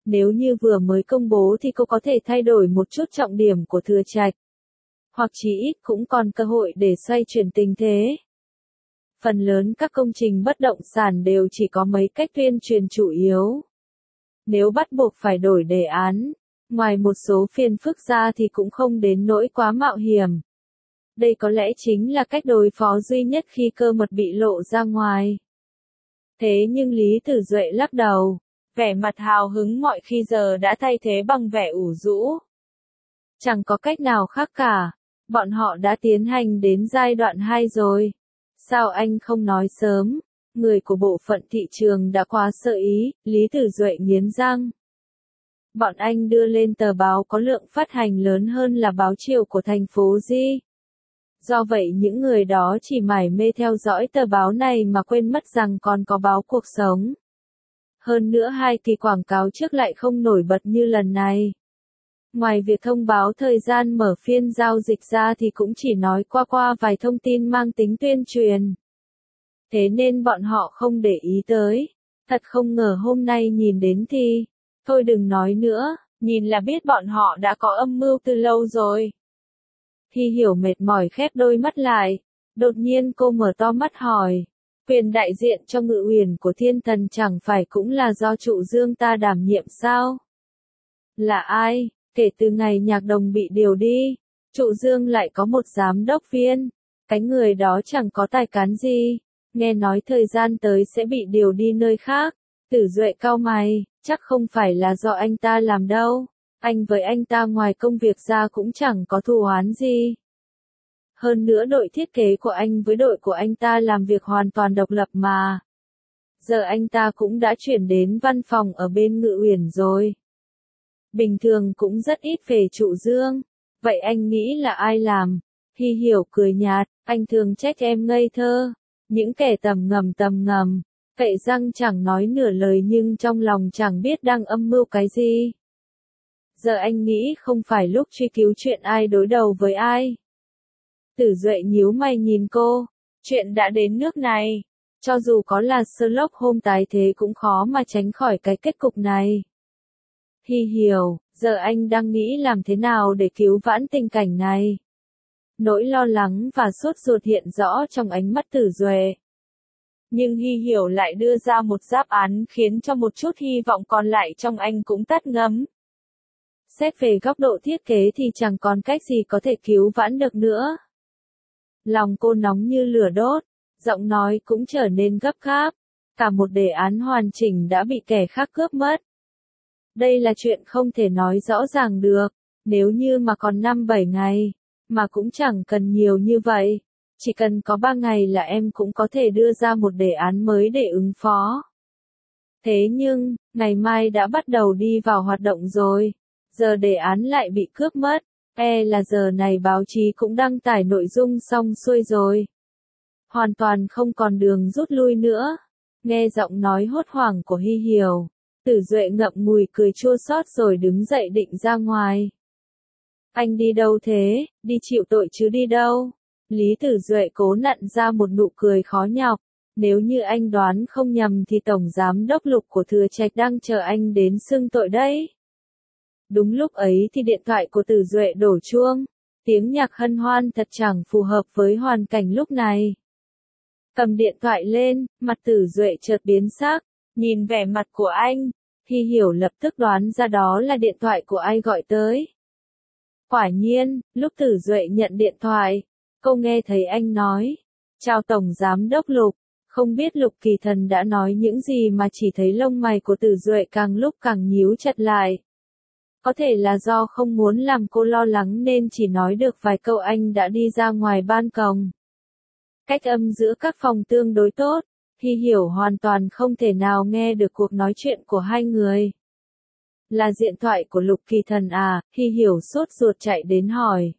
Nếu như vừa mới công bố thì cô có thể thay đổi một chút trọng điểm của Thừa Trạch. Hoặc chí ít cũng còn cơ hội để xoay chuyển tình thế. Phần lớn các công trình bất động sản đều chỉ có mấy cách tuyên truyền chủ yếu. Nếu bắt buộc phải đổi đề án, ngoài một số phiền phức ra thì cũng không đến nỗi quá mạo hiểm. Đây có lẽ chính là cách đối phó duy nhất khi cơ mật bị lộ ra ngoài. Thế nhưng Lý Tử Duệ lắc đầu, vẻ mặt hào hứng mọi khi giờ đã thay thế bằng vẻ ủ rũ. Chẳng có cách nào khác cả, bọn họ đã tiến hành đến giai đoạn hai rồi. Sao anh không nói sớm? Người của bộ phận thị trường đã quá sơ ý, Lý Tử Duệ nghiến răng. Bọn anh đưa lên tờ báo có lượng phát hành lớn hơn là báo chiều của thành phố Di. Do vậy những người đó chỉ mải mê theo dõi tờ báo này mà quên mất rằng còn có báo Cuộc Sống. Hơn nữa hai kỳ quảng cáo trước lại không nổi bật như lần này. Ngoài việc thông báo thời gian mở phiên giao dịch ra thì cũng chỉ nói qua qua vài thông tin mang tính tuyên truyền. Thế nên bọn họ không để ý tới. Thật không ngờ hôm nay nhìn đến thì... Thôi đừng nói nữa, nhìn là biết bọn họ đã có âm mưu từ lâu rồi. Hy Hiểu mệt mỏi khép đôi mắt lại. Đột nhiên cô mở to mắt hỏi. Quyền đại diện cho Ngự Uyển của Thiên Thần chẳng phải cũng là do Trụ Dương ta đảm nhiệm sao? Là ai? Kể từ ngày Nhạc Đồng bị điều đi, Trụ Dương lại có một giám đốc viên. Cái người đó chẳng có tài cán gì. Nghe nói thời gian tới sẽ bị điều đi nơi khác. Tử Duệ cau mày, chắc không phải là do anh ta làm đâu. Anh với anh ta ngoài công việc ra cũng chẳng có thù oán gì. Hơn nữa đội thiết kế của anh với đội của anh ta làm việc hoàn toàn độc lập mà. Giờ anh ta cũng đã chuyển đến văn phòng ở bên Ngự Uyển rồi. Bình thường cũng rất ít về Trụ Dương. Vậy anh nghĩ là ai làm? Hy Hiểu cười nhạt, anh thường trách em ngây thơ. Những kẻ tầm ngầm tầm ngầm. Cậy răng chẳng nói nửa lời nhưng trong lòng chẳng biết đang âm mưu cái gì. Giờ anh nghĩ không phải lúc truy cứu chuyện ai đối đầu với ai. Tử Duệ nhíu mày nhìn cô. Chuyện đã đến nước này. Cho dù có là Sherlock Holmes tái thế cũng khó mà tránh khỏi cái kết cục này. Hy Hiểu, giờ anh đang nghĩ làm thế nào để cứu vãn tình cảnh này. Nỗi lo lắng và sốt ruột hiện rõ trong ánh mắt Tử Duệ. Nhưng Hy Hiểu lại đưa ra một đáp án khiến cho một chút hy vọng còn lại trong anh cũng tắt ngấm. Xét về góc độ thiết kế thì chẳng còn cách gì có thể cứu vãn được nữa. Lòng cô nóng như lửa đốt, giọng nói cũng trở nên gấp gáp. Cả một đề án hoàn chỉnh đã bị kẻ khác cướp mất. Đây là chuyện không thể nói rõ ràng được, nếu như mà còn năm bảy ngày, mà cũng chẳng cần nhiều như vậy. Chỉ cần có ba ngày là em cũng có thể đưa ra một đề án mới để ứng phó. Thế nhưng, ngày mai đã bắt đầu đi vào hoạt động rồi. Giờ đề án lại bị cướp mất. E là giờ này báo chí cũng đăng tải nội dung xong xuôi rồi. Hoàn toàn không còn đường rút lui nữa. Nghe giọng nói hốt hoảng của Hy Hiểu, Tử Duệ ngậm ngùi cười chua xót rồi đứng dậy định ra ngoài. Anh đi đâu thế? Đi chịu tội chứ đi đâu? Lý Tử Duệ cố nặn ra một nụ cười khó nhọc. Nếu như anh đoán không nhầm thì Tổng Giám đốc Lục của Thừa Trạch đang chờ anh đến xưng tội đấy. Đúng lúc ấy thì điện thoại của Tử Duệ đổ chuông. Tiếng nhạc hân hoan thật chẳng phù hợp với hoàn cảnh lúc này. Cầm điện thoại lên, mặt Tử Duệ chợt biến sắc. Nhìn vẻ mặt của anh, Hy Hiểu lập tức đoán ra đó là điện thoại của ai gọi tới. Quả nhiên, lúc Tử Duệ nhận điện thoại, cô nghe thấy anh nói. Chào Tổng Giám đốc Lục. Không biết Lục Kỳ Thần đã nói những gì mà chỉ thấy lông mày của Tử Duệ càng lúc càng nhíu chặt lại. Có thể là do không muốn làm cô lo lắng nên chỉ nói được vài câu anh đã đi ra ngoài ban công. Cách âm giữa các phòng tương đối tốt, Hy Hiểu hoàn toàn không thể nào nghe được cuộc nói chuyện của hai người. Là điện thoại của Lục Kỳ Thần à? Hy Hiểu sốt ruột chạy đến hỏi.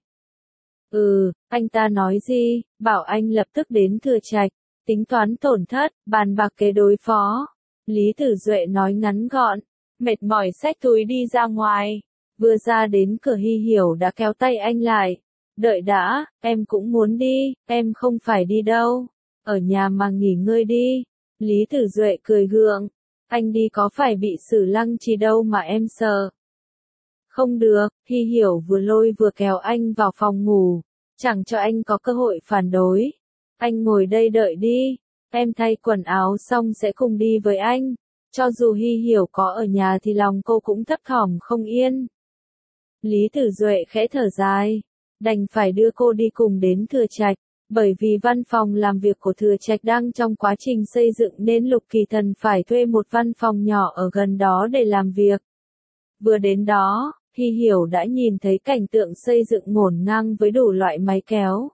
Ừ, anh ta nói gì? Bảo anh lập tức đến Thừa Trạch, tính toán tổn thất, bàn bạc kế đối phó. Lý Tử Duệ nói ngắn gọn, mệt mỏi xách túi đi ra ngoài. Vừa ra đến cửa Hy Hiểu đã kéo tay anh lại. Đợi đã, em cũng muốn đi, em không phải đi đâu. Ở nhà mà nghỉ ngơi đi. Lý Tử Duệ cười gượng. Anh đi có phải bị xử lăng trì đâu mà em sợ. Không được, Hy Hiểu vừa lôi vừa kéo anh vào phòng ngủ, chẳng cho anh có cơ hội phản đối. Anh ngồi đây đợi đi, em thay quần áo xong sẽ cùng đi với anh. Cho dù Hy Hiểu có ở nhà thì lòng cô cũng thấp thỏm không yên. Lý Tử Duệ khẽ thở dài, đành phải đưa cô đi cùng đến Thừa Trạch, bởi vì văn phòng làm việc của Thừa Trạch đang trong quá trình xây dựng nên Lục Kỳ Thần phải thuê một văn phòng nhỏ ở gần đó để làm việc. Vừa đến đó, Hy Hiểu đã nhìn thấy cảnh tượng xây dựng ngổn ngang với đủ loại máy kéo,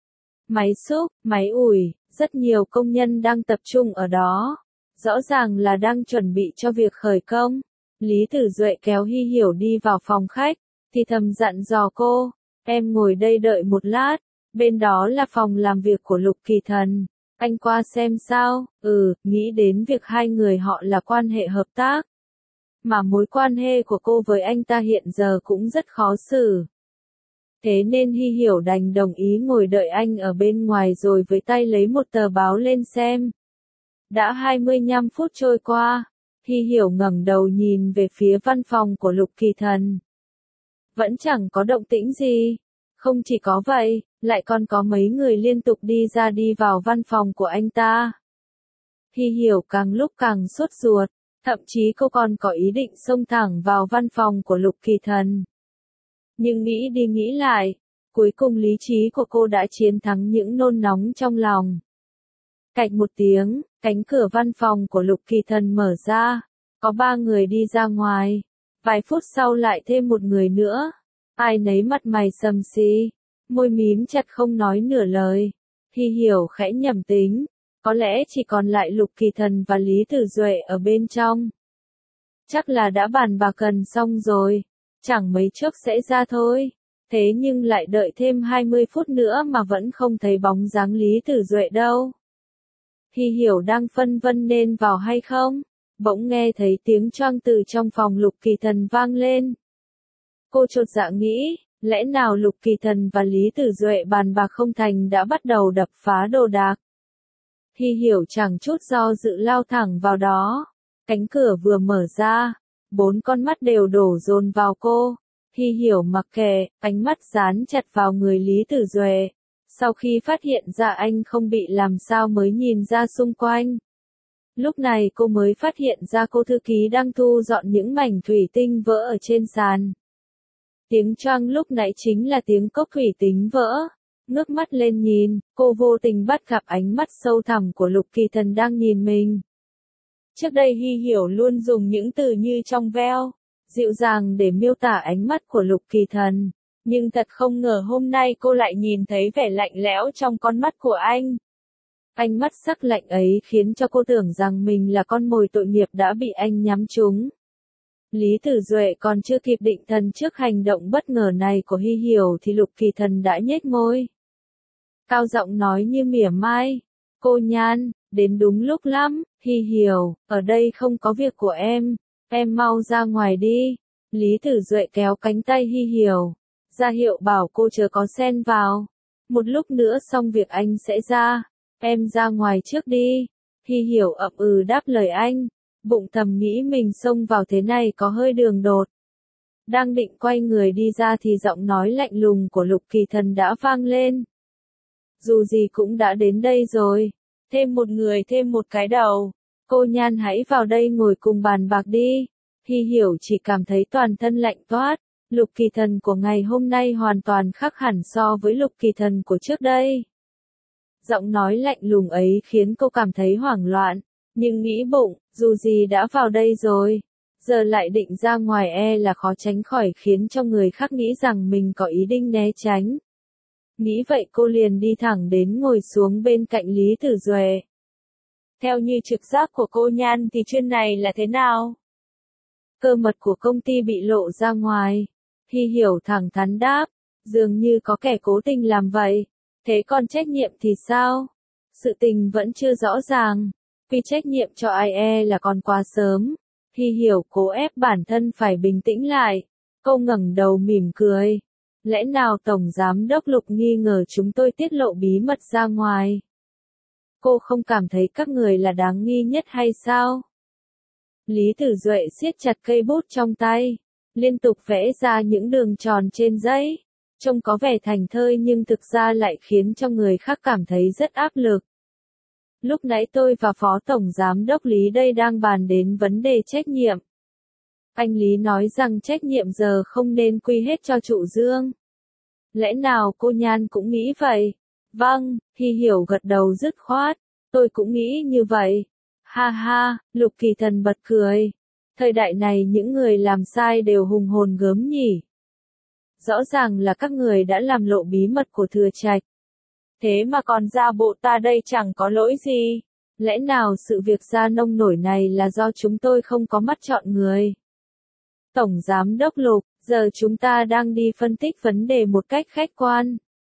máy xúc, máy ủi, rất nhiều công nhân đang tập trung ở đó. Rõ ràng là đang chuẩn bị cho việc khởi công. Lý Tử Duệ kéo Hy Hiểu đi vào phòng khách, thì thầm dặn dò cô, em ngồi đây đợi một lát, bên đó là phòng làm việc của Lục Kỳ Thần, anh qua xem sao. Ừ, nghĩ đến việc hai người họ là quan hệ hợp tác, mà mối quan hệ của cô với anh ta hiện giờ cũng rất khó xử. Thế nên Hy Hiểu đành đồng ý ngồi đợi anh ở bên ngoài rồi với tay lấy một tờ báo lên xem. Đã hai mươi lăm phút trôi qua, Hy Hiểu ngẩng đầu nhìn về phía văn phòng của Lục Kỳ Thần. Vẫn chẳng có động tĩnh gì. Không chỉ có vậy, lại còn có mấy người liên tục đi ra đi vào văn phòng của anh ta. Hy Hiểu càng lúc càng sốt ruột, thậm chí cô còn có ý định xông thẳng vào văn phòng của Lục Kỳ Thần. Nhưng nghĩ đi nghĩ lại, cuối cùng lý trí của cô đã chiến thắng những nôn nóng trong lòng. Cạch một tiếng, cánh cửa văn phòng của Lục Kỳ Thần mở ra, có ba người đi ra ngoài, vài phút sau lại thêm một người nữa, ai nấy mặt mày sầm xí, môi mím chặt không nói nửa lời. Hy Hiểu khẽ nhẩm tính, có lẽ chỉ còn lại Lục Kỳ Thần và Lý Tử Duệ ở bên trong. Chắc là đã bàn bạc gần xong rồi, chẳng mấy chốc sẽ ra thôi. Thế nhưng lại đợi thêm hai mươi phút nữa mà vẫn không thấy bóng dáng Lý Tử Duệ đâu. Hy Hiểu đang phân vân nên vào hay không, bỗng nghe thấy tiếng choang từ trong phòng Lục Kỳ Thần vang lên. Cô chột dạ nghĩ, lẽ nào Lục Kỳ Thần và Lý Tử Duệ bàn bạc không thành đã bắt đầu đập phá đồ đạc. Hy Hiểu chẳng chút do dự lao thẳng vào đó. Cánh cửa vừa mở ra, bốn con mắt đều đổ dồn vào cô. Hy Hiểu mặc kệ, ánh mắt dán chặt vào người Lý Tử Duệ. Sau khi phát hiện ra anh không bị làm sao mới nhìn ra xung quanh. Lúc này cô mới phát hiện ra cô thư ký đang thu dọn những mảnh thủy tinh vỡ ở trên sàn. Tiếng choang lúc nãy chính là tiếng cốc thủy tinh vỡ. Ngước mắt lên nhìn, cô vô tình bắt gặp ánh mắt sâu thẳm của Lục Kỳ Thần đang nhìn mình. Trước đây Hy Hiểu luôn dùng những từ như trong veo, dịu dàng để miêu tả ánh mắt của Lục Kỳ Thần. Nhưng thật không ngờ hôm nay cô lại nhìn thấy vẻ lạnh lẽo trong con mắt của anh. Ánh mắt sắc lạnh ấy khiến cho cô tưởng rằng mình là con mồi tội nghiệp đã bị anh nhắm trúng. Lý Tử Duệ còn chưa kịp định thần trước hành động bất ngờ này của Hy Hiểu thì Lục Kỳ Thần đã nhếch môi. Cao giọng nói như mỉa mai, cô Nhan, đến đúng lúc lắm. Hy Hiểu, ở đây không có việc của em, em mau ra ngoài đi. Lý Tử Duệ kéo cánh tay Hy Hiểu, ra hiệu bảo cô chớ có xen vào. Một lúc nữa xong việc anh sẽ ra, em ra ngoài trước đi. Hy Hiểu ậm ừ đáp lời anh, bụng thầm nghĩ mình xông vào thế này có hơi đường đột. Đang định quay người đi ra thì giọng nói lạnh lùng của Lục Kỳ Thần đã vang lên. Dù gì cũng đã đến đây rồi, thêm một người thêm một cái đầu. Cô Nhan hãy vào đây ngồi cùng bàn bạc đi. Hy Hiểu chỉ cảm thấy toàn thân lạnh toát. Lục Kỳ Thần của ngày hôm nay hoàn toàn khác hẳn so với Lục Kỳ Thần của trước đây. Giọng nói lạnh lùng ấy khiến cô cảm thấy hoảng loạn, nhưng nghĩ bụng, dù gì đã vào đây rồi, giờ lại định ra ngoài e là khó tránh khỏi khiến cho người khác nghĩ rằng mình có ý định né tránh. Nghĩ vậy cô liền đi thẳng đến ngồi xuống bên cạnh Lý Tử Duệ. Theo như trực giác của cô Nhan thì chuyện này là thế nào? Cơ mật của công ty bị lộ ra ngoài. Hy Hiểu thẳng thắn đáp, dường như có kẻ cố tình làm vậy. Thế còn trách nhiệm thì sao? Sự tình vẫn chưa rõ ràng. Vì trách nhiệm cho ai e là còn quá sớm. Hy Hiểu cố ép bản thân phải bình tĩnh lại. Cô ngẩng đầu mỉm cười. Lẽ nào Tổng Giám đốc Lục nghi ngờ chúng tôi tiết lộ bí mật ra ngoài? Cô không cảm thấy các người là đáng nghi nhất hay sao? Lý Tử Duệ siết chặt cây bút trong tay, liên tục vẽ ra những đường tròn trên giấy, trông có vẻ thành thơi nhưng thực ra lại khiến cho người khác cảm thấy rất áp lực. Lúc nãy tôi và Phó Tổng Giám đốc Lý đây đang bàn đến vấn đề trách nhiệm. Anh Lý nói rằng trách nhiệm giờ không nên quy hết cho Trụ Dương. Lẽ nào cô Nhan cũng nghĩ vậy? Vâng, Hy Hiểu gật đầu dứt khoát. Tôi cũng nghĩ như vậy. Ha ha, Lục Kỳ Thần bật cười. Thời đại này những người làm sai đều hùng hồn gớm nhỉ. Rõ ràng là các người đã làm lộ bí mật của Thừa Trạch. Thế mà còn ra bộ ta đây chẳng có lỗi gì. Lẽ nào sự việc ra nông nổi này là do chúng tôi không có mắt chọn người? Tổng Giám đốc Lục, giờ chúng ta đang đi phân tích vấn đề một cách khách quan.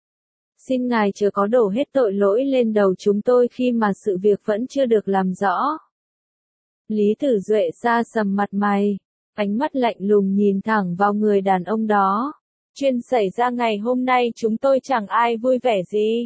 Xin ngài chớ có đổ hết tội lỗi lên đầu chúng tôi khi mà sự việc vẫn chưa được làm rõ. Lý Tử Duệ sa sầm mặt mày, ánh mắt lạnh lùng nhìn thẳng vào người đàn ông đó. Chuyện xảy ra ngày hôm nay chúng tôi chẳng ai vui vẻ gì.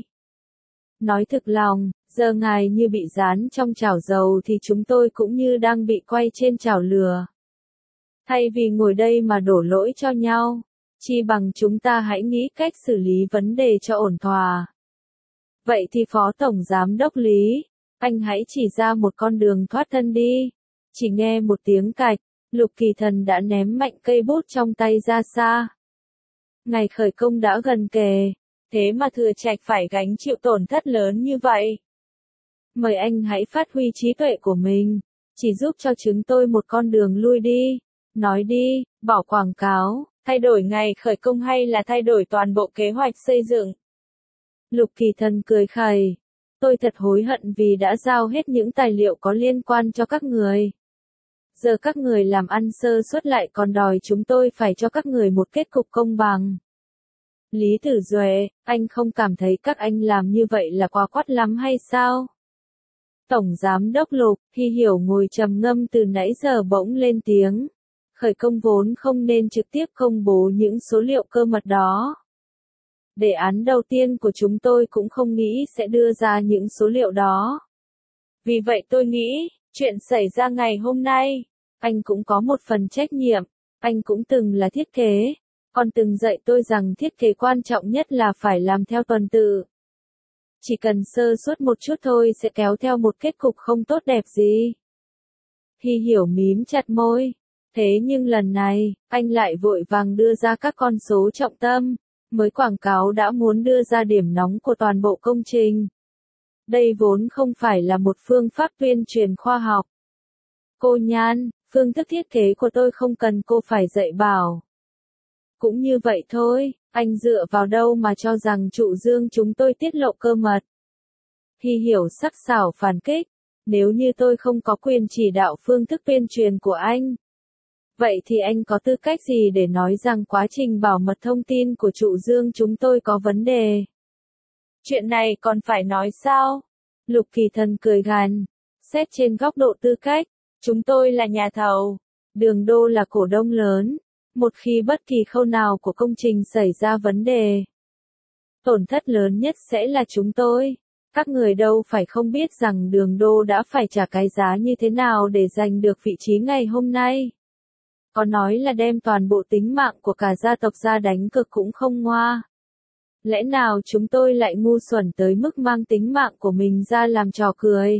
Nói thực lòng, giờ ngài như bị dán trong chảo dầu thì chúng tôi cũng như đang bị quay trên chảo lửa. Thay vì ngồi đây mà đổ lỗi cho nhau, chi bằng chúng ta hãy nghĩ cách xử lý vấn đề cho ổn thỏa. Vậy thì Phó Tổng Giám đốc Lý, anh hãy chỉ ra một con đường thoát thân đi. Chỉ nghe một tiếng cạch, Lục Kỳ Thần đã ném mạnh cây bút trong tay ra xa. Ngày khởi công đã gần kề, thế mà Thừa Trạch phải gánh chịu tổn thất lớn như vậy. Mời anh hãy phát huy trí tuệ của mình, chỉ giúp cho chúng tôi một con đường lui đi. Nói đi, bỏ quảng cáo, thay đổi ngày khởi công hay là thay đổi toàn bộ kế hoạch xây dựng? Lục Kỳ Thần cười khẩy. Tôi thật hối hận vì đã giao hết những tài liệu có liên quan cho các người. Giờ các người làm ăn sơ suất lại còn đòi chúng tôi phải cho các người một kết cục công bằng. Lý Tử Duệ, anh không cảm thấy các anh làm như vậy là quá quát lắm hay sao? Tổng Giám đốc Lục, Hy Hiểu ngồi trầm ngâm từ nãy giờ bỗng lên tiếng. Khởi công vốn không nên trực tiếp công bố những số liệu cơ mật đó. Đề án đầu tiên của chúng tôi cũng không nghĩ sẽ đưa ra những số liệu đó. Vì vậy tôi nghĩ, chuyện xảy ra ngày hôm nay, anh cũng có một phần trách nhiệm, anh cũng từng là thiết kế, còn từng dạy tôi rằng thiết kế quan trọng nhất là phải làm theo tuần tự. Chỉ cần sơ suất một chút thôi sẽ kéo theo một kết cục không tốt đẹp gì. Hy Hiểu mím chặt môi. Thế nhưng lần này, anh lại vội vàng đưa ra các con số trọng tâm, mới quảng cáo đã muốn đưa ra điểm nóng của toàn bộ công trình. Đây vốn không phải là một phương pháp tuyên truyền khoa học. Cô Nhan, phương thức thiết kế của tôi không cần cô phải dạy bảo. Cũng như vậy thôi, anh dựa vào đâu mà cho rằng Trụ Dương chúng tôi tiết lộ cơ mật. Hy Hiểu sắc sảo phản kích, nếu như tôi không có quyền chỉ đạo phương thức tuyên truyền của anh. Vậy thì anh có tư cách gì để nói rằng quá trình bảo mật thông tin của Trụ Dương chúng tôi có vấn đề? Chuyện này còn phải nói sao? Lục Kỳ Thần cười gằn. Xét trên góc độ tư cách, chúng tôi là nhà thầu, Đường Đô là cổ đông lớn. Một khi bất kỳ khâu nào của công trình xảy ra vấn đề, tổn thất lớn nhất sẽ là chúng tôi. Các người đâu phải không biết rằng Đường Đô đã phải trả cái giá như thế nào để giành được vị trí ngày hôm nay. Có nói là đem toàn bộ tính mạng của cả gia tộc ra đánh cược cũng không ngoa. Lẽ nào chúng tôi lại ngu xuẩn tới mức mang tính mạng của mình ra làm trò cười?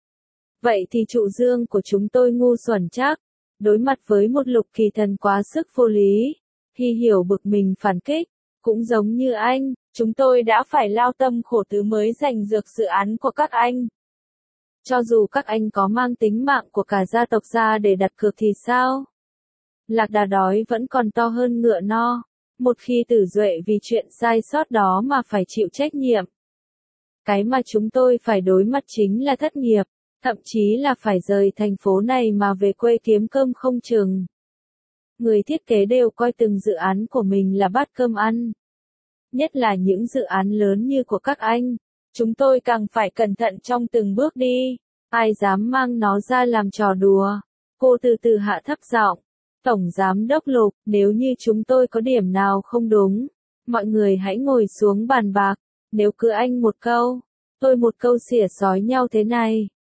Vậy thì Trụ Dương của chúng tôi ngu xuẩn chắc. Đối mặt với một Lục Kỳ Thần quá sức vô lý, Hy Hiểu bực mình phản kích. Cũng giống như anh, chúng tôi đã phải lao tâm khổ tứ mới giành được dự án của các anh. Cho dù các anh có mang tính mạng của cả gia tộc ra để đặt cược thì sao? Lạc đà đói vẫn còn to hơn ngựa no. Một khi Tử Duệ vì chuyện sai sót đó mà phải chịu trách nhiệm. Cái mà chúng tôi phải đối mặt chính là thất nghiệp, thậm chí là phải rời thành phố này mà về quê kiếm cơm không chừng. Người thiết kế đều coi từng dự án của mình là bát cơm ăn. Nhất là những dự án lớn như của các anh, chúng tôi càng phải cẩn thận trong từng bước đi. Ai dám mang nó ra làm trò đùa? Cô từ từ hạ thấp giọng. Tổng Giám đốc Lục, nếu như chúng tôi có điểm nào không đúng, mọi người hãy ngồi xuống bàn bạc. Nếu cứ anh một câu, tôi một câu xỉa xói nhau thế này,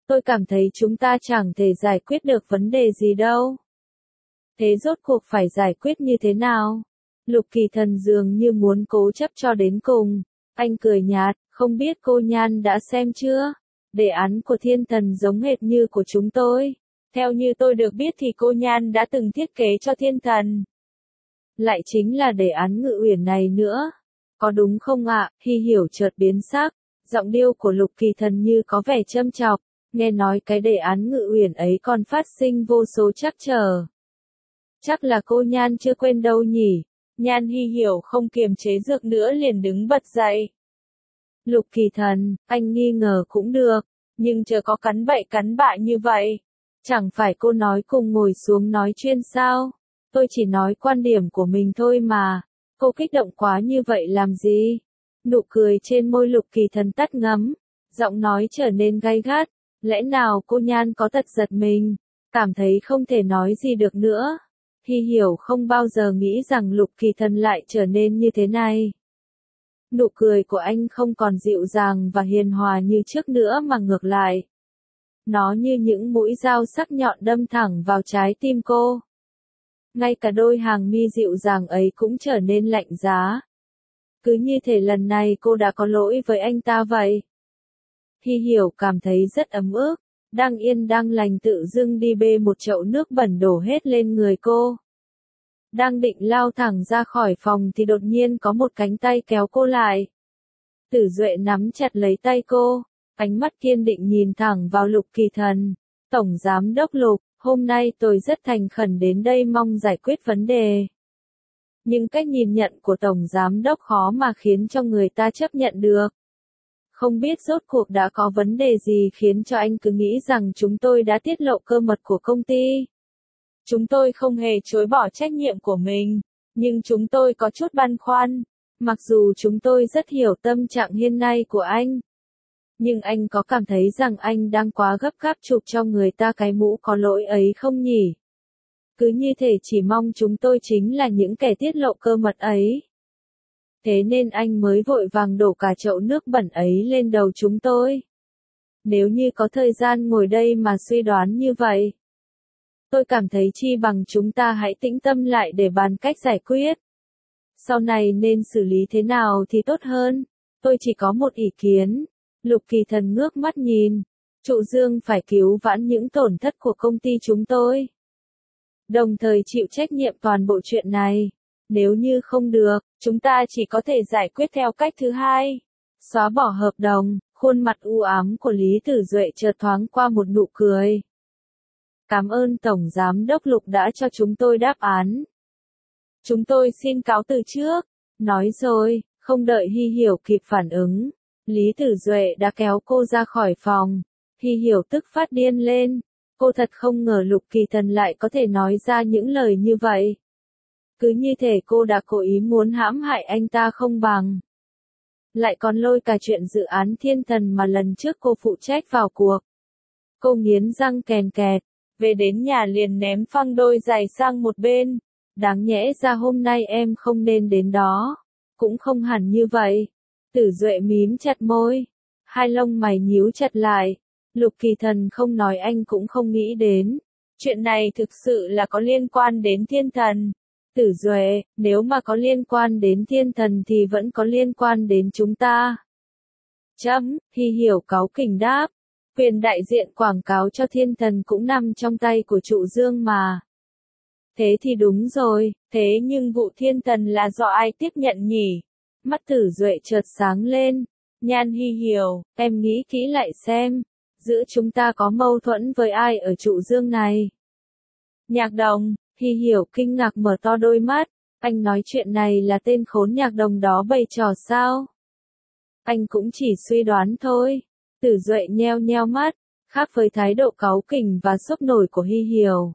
Tôi cảm thấy chúng ta chẳng thể giải quyết được vấn đề gì đâu. Thế rốt cuộc phải giải quyết như thế nào? Lục Kỳ Thần dường như muốn cố chấp cho đến cùng. Anh cười nhạt, không biết cô Nhan đã xem chưa? Đề án của Thiên Thần giống hệt như của chúng tôi. Theo như tôi được biết thì cô Nhan đã từng thiết kế cho Thiên Thần. Lại chính là đề án Ngự Uyển này nữa. Có đúng không ạ? Hy Hiểu chợt biến sắc. Giọng điệu của Lục Kỳ Thần như có vẻ châm chọc. Nghe nói cái đề án Ngự Uyển ấy còn phát sinh vô số trắc trở. Chắc là cô Nhan chưa quên đâu nhỉ? Nhan Hy Hiểu không kiềm chế được nữa liền đứng bật dậy. Lục Kỳ Thần, anh nghi ngờ cũng được, nhưng chờ có cắn bậy cắn bạ như vậy. Chẳng phải cô nói cùng ngồi xuống nói chuyên sao? Tôi chỉ nói quan điểm của mình thôi mà. Cô kích động quá như vậy làm gì? Nụ cười trên môi Lục Kỳ Thần tắt ngấm. Giọng nói trở nên gay gắt. Lẽ nào cô Nhan có tật giật mình? Cảm thấy không thể nói gì được nữa. Hy Hiểu không bao giờ nghĩ rằng Lục Kỳ Thần lại trở nên như thế này. Nụ cười của anh không còn dịu dàng và hiền hòa như trước nữa mà ngược lại. Nó như những mũi dao sắc nhọn đâm thẳng vào trái tim cô. Ngay cả đôi hàng mi dịu dàng ấy cũng trở nên lạnh giá. Cứ như thể lần này cô đã có lỗi với anh ta vậy. Hy Hiểu cảm thấy rất ấm ức. Đang yên đang lành tự dưng đi bê một chậu nước bẩn đổ hết lên người cô. Đang định lao thẳng ra khỏi phòng thì đột nhiên có một cánh tay kéo cô lại. Tử Duệ nắm chặt lấy tay cô, ánh mắt kiên định nhìn thẳng vào Lục Kỳ Thần. Tổng Giám đốc Lục, hôm nay tôi rất thành khẩn đến đây mong giải quyết vấn đề. Nhưng cách nhìn nhận của Tổng Giám đốc khó mà khiến cho người ta chấp nhận được. Không biết rốt cuộc đã có vấn đề gì khiến cho anh cứ nghĩ rằng chúng tôi đã tiết lộ cơ mật của công ty. Chúng tôi không hề chối bỏ trách nhiệm của mình, nhưng chúng tôi có chút băn khoăn. Mặc dù chúng tôi rất hiểu tâm trạng hiện nay của anh. Nhưng anh có cảm thấy rằng anh đang quá gấp gáp chụp cho người ta cái mũ có lỗi ấy không nhỉ? Cứ như thể chỉ mong chúng tôi chính là những kẻ tiết lộ cơ mật ấy. Thế nên anh mới vội vàng đổ cả chậu nước bẩn ấy lên đầu chúng tôi. Nếu như có thời gian ngồi đây mà suy đoán như vậy, tôi cảm thấy chi bằng chúng ta hãy tĩnh tâm lại để bàn cách giải quyết. Sau này nên xử lý thế nào thì tốt hơn. Tôi chỉ có một ý kiến. Lục Kỳ Thần ngước mắt nhìn. Trụ Dương phải cứu vãn những tổn thất của công ty chúng tôi. Đồng thời chịu trách nhiệm toàn bộ chuyện này. Nếu như không được, chúng ta chỉ có thể giải quyết theo cách thứ hai. Xóa bỏ hợp đồng. Khuôn mặt u ám của Lý Tử Duệ chợt thoáng qua một nụ cười. Cảm ơn Tổng Giám đốc Lục đã cho chúng tôi đáp án. Chúng tôi xin cáo từ trước. Nói rồi, không đợi Hy Hiểu kịp phản ứng. Lý Tử Duệ đã kéo cô ra khỏi phòng. Hy Hiểu tức phát điên lên. Cô thật không ngờ Lục Kỳ Thần lại có thể nói ra những lời như vậy. Cứ như thể cô đã cố ý muốn hãm hại anh ta không bằng. Lại còn lôi cả chuyện dự án Thiên Thần mà lần trước cô phụ trách vào cuộc. Cô nghiến răng kèn kẹt. Về đến nhà liền ném phăng đôi giày sang một bên. Đáng nhẽ ra hôm nay em không nên đến đó. Cũng không hẳn như vậy. Tử Duệ mím chặt môi. Hai lông mày nhíu chặt lại. Lục Kỳ Thần không nói anh cũng không nghĩ đến. Chuyện này thực sự là có liên quan đến Thiên Thần. Tử Duệ, nếu mà có liên quan đến Thiên Thần thì vẫn có liên quan đến chúng ta. Chấm, Hy Hiểu cáu kỉnh đáp. Quyền đại diện quảng cáo cho Thiên Thần cũng nằm trong tay của Trụ Dương mà. Thế thì đúng rồi, thế nhưng vụ Thiên Thần là do ai tiếp nhận nhỉ? Mắt Tử Duệ chợt sáng lên. Nhan Hy Hiểu, em nghĩ kỹ lại xem. Giữa chúng ta có mâu thuẫn với ai ở Trụ Dương này? Nhạc Đồng, Hy Hiểu kinh ngạc mở to đôi mắt. Anh nói chuyện này là tên khốn Nhạc Đồng đó bày trò sao? Anh cũng chỉ suy đoán thôi. Tử Duệ nheo nheo mắt, khác với thái độ cáu kỉnh và sốc nổi của Hy Hiểu.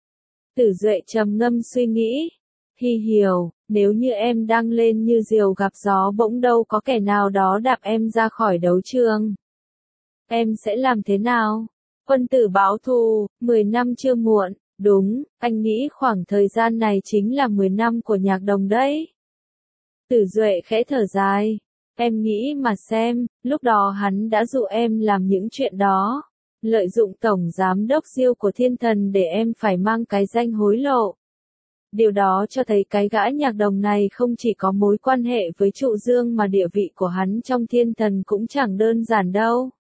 Tử Duệ trầm ngâm suy nghĩ. Hy Hiểu, nếu như em đang lên như diều gặp gió bỗng đâu có kẻ nào đó đạp em ra khỏi đấu trường. Em sẽ làm thế nào? Quân tử báo thù, mười năm chưa muộn, đúng, anh nghĩ khoảng thời gian này chính là mười năm của Nhạc Đồng đấy. Tử Duệ khẽ thở dài. Em nghĩ mà xem, lúc đó hắn đã dụ em làm những chuyện đó. lợi dụng tổng giám đốc Diêu của Thiên Thần để em phải mang cái danh hối lộ. Điều đó cho thấy cái gã nhạc đồng này không chỉ có mối quan hệ với Trụ Dương mà địa vị của hắn trong Thiên Thần cũng chẳng đơn giản đâu.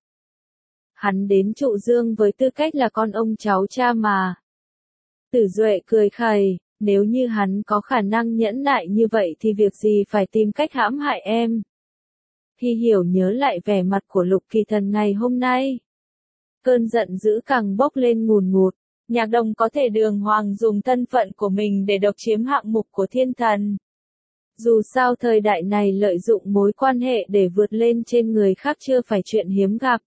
Hắn đến Trụ Dương với tư cách là con ông cháu cha mà. Tử Duệ cười khẩy, nếu như hắn có khả năng nhẫn nại như vậy thì việc gì phải tìm cách hãm hại em. Hy Hiểu nhớ lại vẻ mặt của Lục Kỳ Thần ngày hôm nay. Cơn giận dữ càng bốc lên ngùn ngụt. Nhạc Đồng có thể đường hoàng dùng thân phận của mình để độc chiếm hạng mục của Thiên Thần. Dù sao thời đại này lợi dụng mối quan hệ để vượt lên trên người khác chưa phải chuyện hiếm gặp.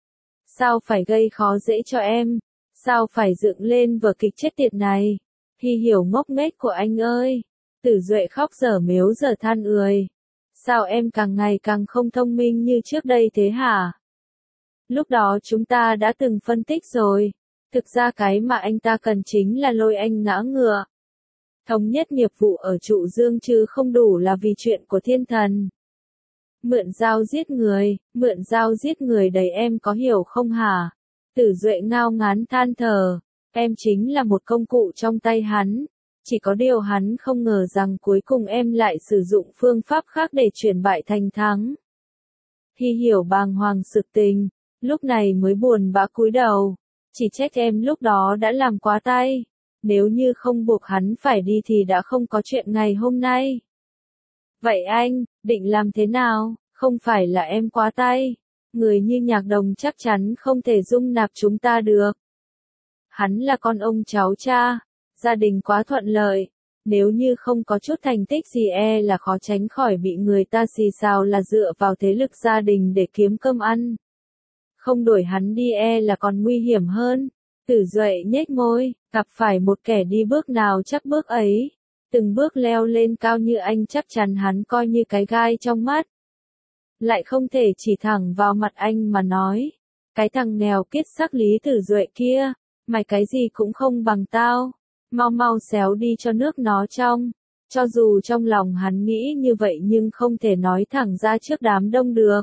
Sao phải gây khó dễ cho em? Sao phải dựng lên vở kịch chết tiệt này? Hy Hiểu ngốc nghếch của anh ơi! Tử Duệ khóc dở mếu dở than ười. Sao em càng ngày càng không thông minh như trước đây thế hả? Lúc đó chúng ta đã từng phân tích rồi. Thực ra cái mà anh ta cần chính là lôi anh ngã ngựa. Thống nhất nghiệp vụ ở Trụ Dương chứ không đủ là vì chuyện của Thiên Thần. Mượn dao giết người, mượn dao giết người đấy em có hiểu không hả? Tử Duệ ngao ngán than thở, em chính là một công cụ trong tay hắn. Chỉ có điều hắn không ngờ rằng cuối cùng em lại sử dụng phương pháp khác để chuyển bại thành thắng. Hy Hiểu bàng hoàng sực tình, lúc này mới buồn bã cúi đầu. Chỉ trách em lúc đó đã làm quá tay. Nếu như không buộc hắn phải đi thì đã không có chuyện ngày hôm nay. Vậy anh, định làm thế nào? Không phải là em quá tay. Người như Nhạc Đồng chắc chắn không thể dung nạp chúng ta được. Hắn là con ông cháu cha. Gia đình quá thuận lợi. Nếu như không có chút thành tích gì e là khó tránh khỏi bị người ta xì xào là dựa vào thế lực gia đình để kiếm cơm ăn. Không đổi hắn đi e là còn nguy hiểm hơn. Tử Duệ nhếch môi, gặp phải một kẻ đi bước nào chắc bước ấy. Từng bước leo lên cao như anh chắc chắn hắn coi như cái gai trong mắt. Lại không thể chỉ thẳng vào mặt anh mà nói. Cái thằng nghèo kiết sắc Lý Tử Duệ kia, mày cái gì cũng không bằng tao. Mau mau xéo đi cho nước nó trong. Cho dù trong lòng hắn nghĩ như vậy nhưng không thể nói thẳng ra trước đám đông được.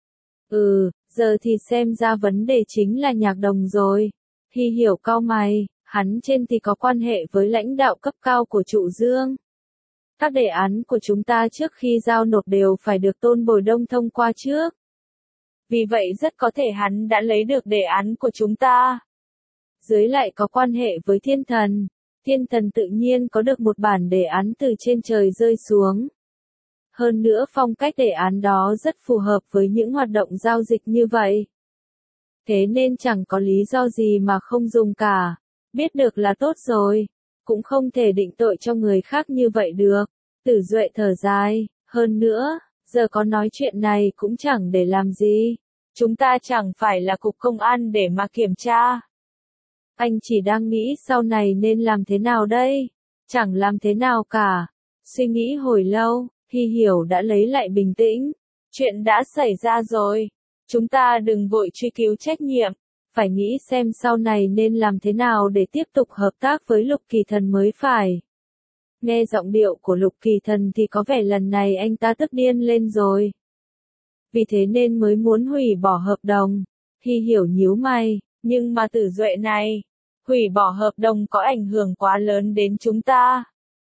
Ừ, giờ thì xem ra vấn đề chính là Nhạc Đồng rồi. Hy Hiểu cau mày, hắn trên thì có quan hệ với lãnh đạo cấp cao của Trụ Dương. Các đề án của chúng ta trước khi giao nộp đều phải được Tôn Bồi Đông thông qua trước. Vì vậy rất có thể hắn đã lấy được đề án của chúng ta. Dưới lại có quan hệ với Thiên Thần. Thiên Thần tự nhiên có được một bản đề án từ trên trời rơi xuống. Hơn nữa phong cách đề án đó rất phù hợp với những hoạt động giao dịch như vậy. Thế nên chẳng có lý do gì mà không dùng cả. Biết được là tốt rồi. Cũng không thể định tội cho người khác như vậy được. Tử Duệ thở dài. Hơn nữa, giờ có nói chuyện này cũng chẳng để làm gì. Chúng ta chẳng phải là cục công an để mà kiểm tra. Anh chỉ đang nghĩ sau này nên làm thế nào đây? Chẳng làm thế nào cả. Suy nghĩ hồi lâu, Hy Hiểu đã lấy lại bình tĩnh. Chuyện đã xảy ra rồi. Chúng ta đừng vội truy cứu trách nhiệm. Phải nghĩ xem sau này nên làm thế nào để tiếp tục hợp tác với Lục Kỳ Thần mới phải. Nghe giọng điệu của Lục Kỳ Thần thì có vẻ lần này anh ta tức điên lên rồi. Vì thế nên mới muốn hủy bỏ hợp đồng. Hy Hiểu nhíu mày, nhưng mà Tử Duệ này, hủy bỏ hợp đồng có ảnh hưởng quá lớn đến chúng ta.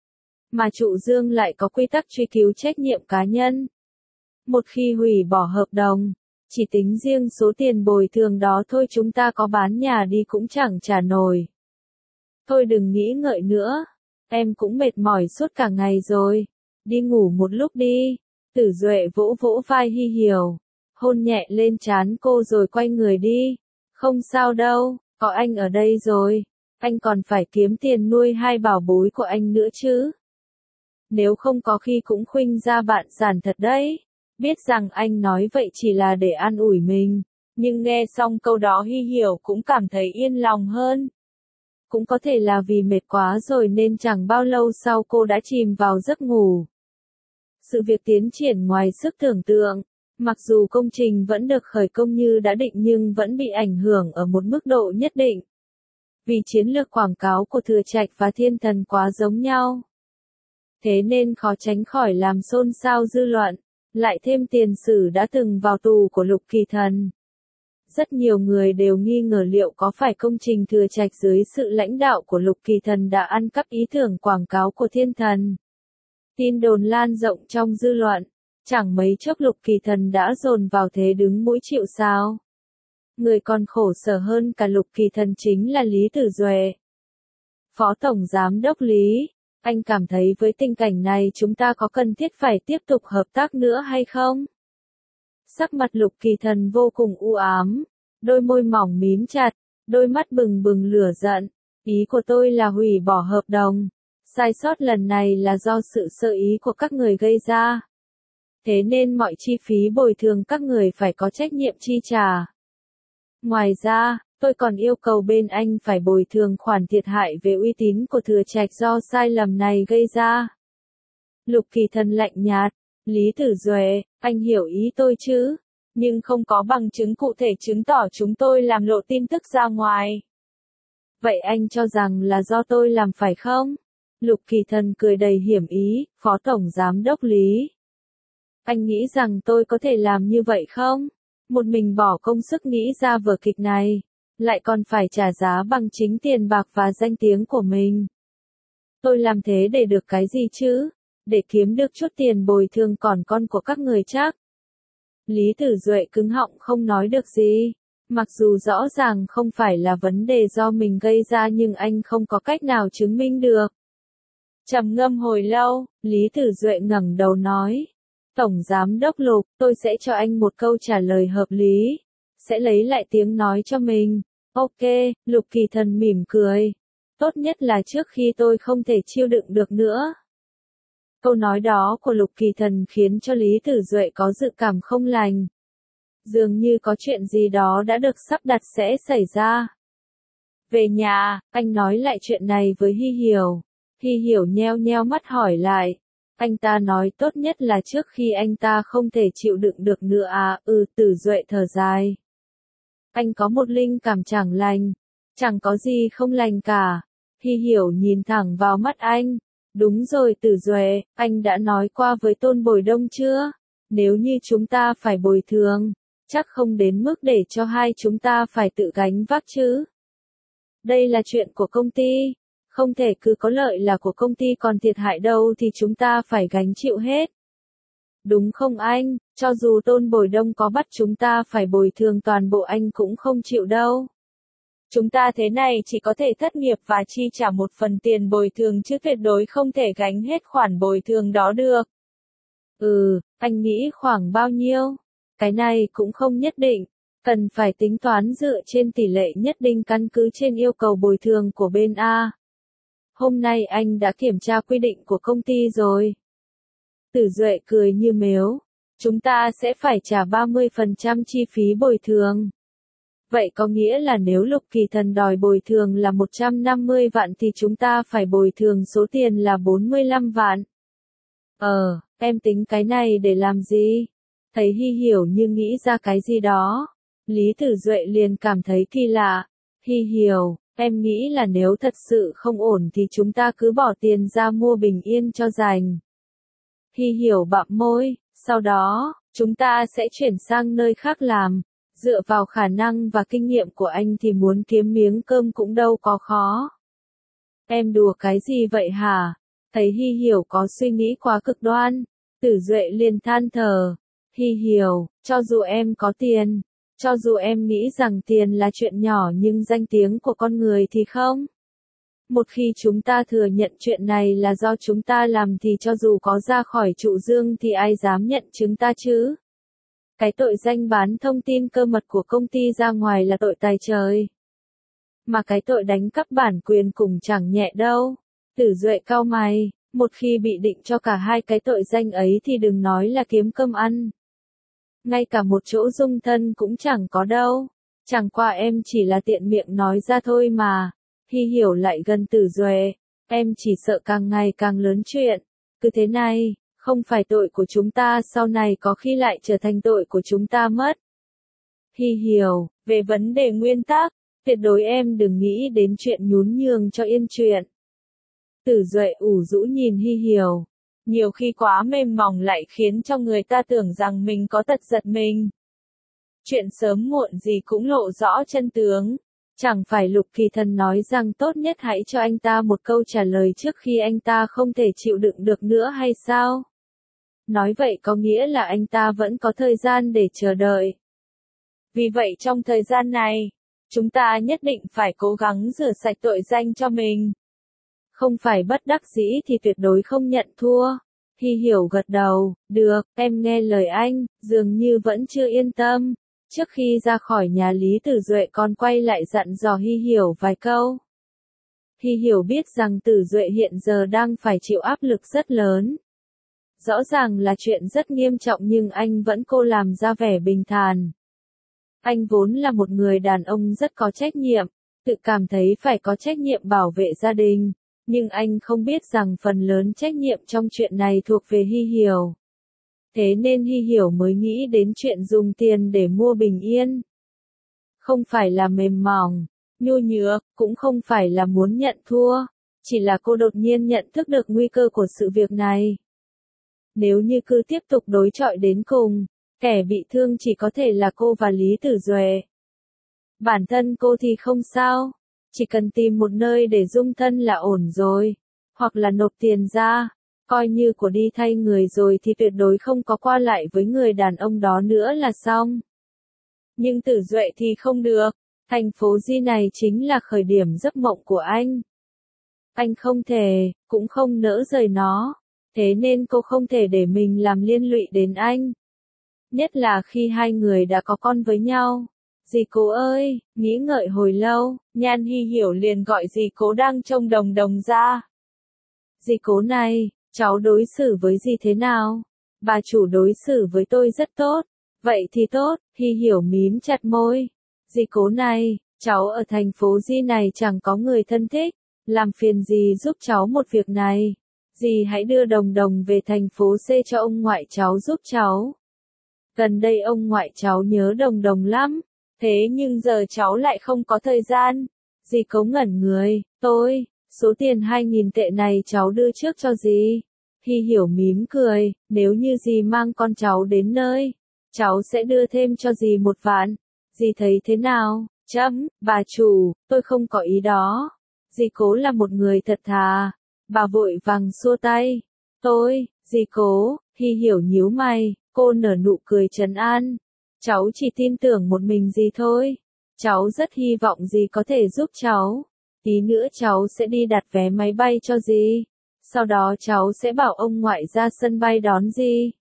Mà Trụ Dương lại có quy tắc truy cứu trách nhiệm cá nhân. Một khi hủy bỏ hợp đồng, chỉ tính riêng số tiền bồi thường đó thôi chúng ta có bán nhà đi cũng chẳng trả nổi. Thôi đừng nghĩ ngợi nữa, em cũng mệt mỏi suốt cả ngày rồi, đi ngủ một lúc đi. Tử Duệ vỗ vỗ vai Hy Hiểu, hôn nhẹ lên trán cô rồi quay người đi. Không sao đâu, có anh ở đây rồi, anh còn phải kiếm tiền nuôi hai bảo bối của anh nữa chứ. Nếu không có khi cũng khuynh ra bạn giản thật đấy. Biết rằng anh nói vậy chỉ là để an ủi mình, nhưng nghe xong câu đó Hy Hiểu cũng cảm thấy yên lòng hơn. Cũng có thể là vì mệt quá rồi nên chẳng bao lâu sau cô đã chìm vào giấc ngủ. Sự việc tiến triển ngoài sức tưởng tượng, mặc dù công trình vẫn được khởi công như đã định nhưng vẫn bị ảnh hưởng ở một mức độ nhất định. Vì chiến lược quảng cáo của Thừa Trạch và Thiên Thần quá giống nhau. Thế nên khó tránh khỏi làm xôn xao dư luận. Lại thêm tiền sử đã từng vào tù của Lục Kỳ Thần. Rất nhiều người đều nghi ngờ liệu có phải công trình Thừa Trạch dưới sự lãnh đạo của Lục Kỳ Thần đã ăn cắp ý tưởng quảng cáo của thiên thần. Tin đồn lan rộng trong dư luận, chẳng mấy chốc Lục Kỳ Thần đã dồn vào thế đứng mũi chịu sào. Người còn khổ sở hơn cả Lục Kỳ Thần chính là Lý Tử Duệ. Phó Tổng Giám đốc Lý, anh cảm thấy với tình cảnh này chúng ta có cần thiết phải tiếp tục hợp tác nữa hay không? Sắc mặt Lục Kỳ Thần vô cùng u ám, đôi môi mỏng mím chặt, đôi mắt bừng bừng lửa giận. Ý của tôi là hủy bỏ hợp đồng. Sai sót lần này là do sự sơ ý của các người gây ra. Thế nên mọi chi phí bồi thường các người phải có trách nhiệm chi trả. Ngoài ra, tôi còn yêu cầu bên anh phải bồi thường khoản thiệt hại về uy tín của Thừa Trạch do sai lầm này gây ra. Lục Kỳ Thần lạnh nhạt, Lý Tử Duệ, anh hiểu ý tôi chứ, nhưng không có bằng chứng cụ thể chứng tỏ chúng tôi làm lộ tin tức ra ngoài. Vậy anh cho rằng là do tôi làm phải không? Lục Kỳ Thần cười đầy hiểm ý, Phó Tổng Giám đốc Lý. Anh nghĩ rằng tôi có thể làm như vậy không? Một mình bỏ công sức nghĩ ra vở kịch này, lại còn phải trả giá bằng chính tiền bạc và danh tiếng của mình. Tôi làm thế để được cái gì chứ? Để kiếm được chút tiền bồi thường còn con của các người chắc. Lý Tử Duệ cứng họng không nói được gì. Mặc dù rõ ràng không phải là vấn đề do mình gây ra nhưng anh không có cách nào chứng minh được. Trầm ngâm hồi lâu, Lý Tử Duệ ngẩng đầu nói. Tổng Giám đốc Lục, tôi sẽ cho anh một câu trả lời hợp lý. Sẽ lấy lại tiếng nói cho mình. Ok, Lục Kỳ Thần mỉm cười. Tốt nhất là trước khi tôi không thể chịu đựng được nữa. Câu nói đó của Lục Kỳ Thần khiến cho Lý Tử Duệ có dự cảm không lành. Dường như có chuyện gì đó đã được sắp đặt sẽ xảy ra. Về nhà, anh nói lại chuyện này với Hy Hiểu. Hy Hiểu nheo nheo mắt hỏi lại. Anh ta nói tốt nhất là trước khi anh ta không thể chịu đựng được nữa à, ừ, Tử Duệ thở dài. Anh có một linh cảm chẳng lành. Chẳng có gì không lành cả. Hy Hiểu nhìn thẳng vào mắt anh. Đúng rồi Tử Duệ, anh đã nói qua với Tôn Bồi Đông chưa? Nếu như chúng ta phải bồi thường, chắc không đến mức để cho hai chúng ta phải tự gánh vác chứ. Đây là chuyện của công ty, không thể cứ có lợi là của công ty còn thiệt hại đâu thì chúng ta phải gánh chịu hết. Đúng không anh, cho dù Tôn Bồi Đông có bắt chúng ta phải bồi thường toàn bộ anh cũng không chịu đâu. Chúng ta thế này chỉ có thể thất nghiệp và chi trả một phần tiền bồi thường chứ tuyệt đối không thể gánh hết khoản bồi thường đó được. Ừ, anh nghĩ khoảng bao nhiêu? Cái này cũng không nhất định, cần phải tính toán dựa trên tỷ lệ nhất định căn cứ trên yêu cầu bồi thường của bên A. Hôm nay anh đã kiểm tra quy định của công ty rồi. Tử Duệ cười như mếu, chúng ta sẽ phải trả ba mươi phần trăm chi phí bồi thường. Vậy có nghĩa là nếu Lục Kỳ Thần đòi bồi thường là một trăm năm mươi vạn thì chúng ta phải bồi thường số tiền là bốn mươi lăm vạn. Ờ, em tính cái này để làm gì? Thấy Hy Hiểu như nghĩ ra cái gì đó. Lý Tử Duệ liền cảm thấy kỳ lạ. Hy Hiểu, em nghĩ là nếu thật sự không ổn thì chúng ta cứ bỏ tiền ra mua bình yên cho rành. Hy Hiểu bặm môi, sau đó, chúng ta sẽ chuyển sang nơi khác làm. Dựa vào khả năng và kinh nghiệm của anh thì muốn kiếm miếng cơm cũng đâu có khó. Em đùa cái gì vậy hả? Thấy Hy Hiểu có suy nghĩ quá cực đoan, Tử Duệ liền than thở. Hy Hiểu, cho dù em có tiền, cho dù em nghĩ rằng tiền là chuyện nhỏ nhưng danh tiếng của con người thì không. Một khi chúng ta thừa nhận chuyện này là do chúng ta làm thì cho dù có ra khỏi trụ dương thì ai dám nhận chứng ta chứ? Cái tội danh bán thông tin cơ mật của công ty ra ngoài là tội tày trời. Mà cái tội đánh cắp bản quyền cũng chẳng nhẹ đâu. Tử Duệ cau mày, một khi bị định cho cả hai cái tội danh ấy thì đừng nói là kiếm cơm ăn. Ngay cả một chỗ dung thân cũng chẳng có đâu. Chẳng qua em chỉ là tiện miệng nói ra thôi mà. Hy Hiểu lại gần Tử Duệ. Em chỉ sợ càng ngày càng lớn chuyện. Cứ thế này, không phải tội của chúng ta sau này có khi lại trở thành tội của chúng ta mất. Hy Hiểu, về vấn đề nguyên tắc, tuyệt đối em đừng nghĩ đến chuyện nhún nhường cho yên chuyện. Tử Duệ ủ rũ nhìn Hy Hiểu. Nhiều khi quá mềm mỏng lại khiến cho người ta tưởng rằng mình có tật giật mình. Chuyện sớm muộn gì cũng lộ rõ chân tướng. Chẳng phải Lục Kỳ Thần nói rằng tốt nhất hãy cho anh ta một câu trả lời trước khi anh ta không thể chịu đựng được nữa hay sao? Nói vậy có nghĩa là anh ta vẫn có thời gian để chờ đợi. Vì vậy trong thời gian này, chúng ta nhất định phải cố gắng rửa sạch tội danh cho mình. Không phải bất đắc dĩ thì tuyệt đối không nhận thua. Hy Hiểu gật đầu, được, em nghe lời anh, dường như vẫn chưa yên tâm. Trước khi ra khỏi nhà Lý Tử Duệ còn quay lại dặn dò Hy Hiểu vài câu. Hy Hiểu biết rằng Tử Duệ hiện giờ đang phải chịu áp lực rất lớn. Rõ ràng là chuyện rất nghiêm trọng nhưng anh vẫn cố làm ra vẻ bình thản. Anh vốn là một người đàn ông rất có trách nhiệm, tự cảm thấy phải có trách nhiệm bảo vệ gia đình, nhưng anh không biết rằng phần lớn trách nhiệm trong chuyện này thuộc về Hy Hiểu. Thế nên Hy Hiểu mới nghĩ đến chuyện dùng tiền để mua bình yên. Không phải là mềm mỏng, nhu nhược, cũng không phải là muốn nhận thua, chỉ là cô đột nhiên nhận thức được nguy cơ của sự việc này. Nếu như cứ tiếp tục đối chọi đến cùng, kẻ bị thương chỉ có thể là cô và Lý Tử Duệ. Bản thân cô thì không sao, chỉ cần tìm một nơi để dung thân là ổn rồi, hoặc là nộp tiền ra, coi như của đi thay người rồi thì tuyệt đối không có qua lại với người đàn ông đó nữa là xong. Nhưng Tử Duệ thì không được, thành phố Di này chính là khởi điểm giấc mộng của anh. Anh không thể, cũng không nỡ rời nó, thế nên cô không thể để mình làm liên lụy đến anh. Nhất là khi hai người đã có con với nhau. Dì Cố ơi, nghĩ ngợi hồi lâu, Nhan Hy Hiểu liền gọi dì Cố đang trông Đồng Đồng ra. Dì Cố này, cháu đối xử với dì thế nào? Bà chủ đối xử với tôi rất tốt. Vậy thì tốt, Hy Hiểu mím chặt môi. Dì Cố này, cháu ở thành phố Di này chẳng có người thân thích, làm phiền dì giúp cháu một việc này. Dì hãy đưa Đồng Đồng về thành phố C cho ông ngoại cháu giúp cháu. Gần đây ông ngoại cháu nhớ Đồng Đồng lắm, thế nhưng giờ cháu lại không có thời gian. Dì Cố ngẩn người, tôi, số tiền hai nghìn tệ này cháu đưa trước cho dì. Hy Hiểu mím cười, nếu như dì mang con cháu đến nơi, cháu sẽ đưa thêm cho dì một vạn. Dì thấy thế nào? Chấm, bà chủ, tôi không có ý đó. Dì Cố là một người thật thà. Bà vội vàng xua tay. Tôi, dì Cố, Hy Hiểu nhíu mày, cô nở nụ cười trấn an. Cháu chỉ tin tưởng một mình dì thôi. Cháu rất hy vọng dì có thể giúp cháu. Tí nữa cháu sẽ đi đặt vé máy bay cho dì. Sau đó cháu sẽ bảo ông ngoại ra sân bay đón dì.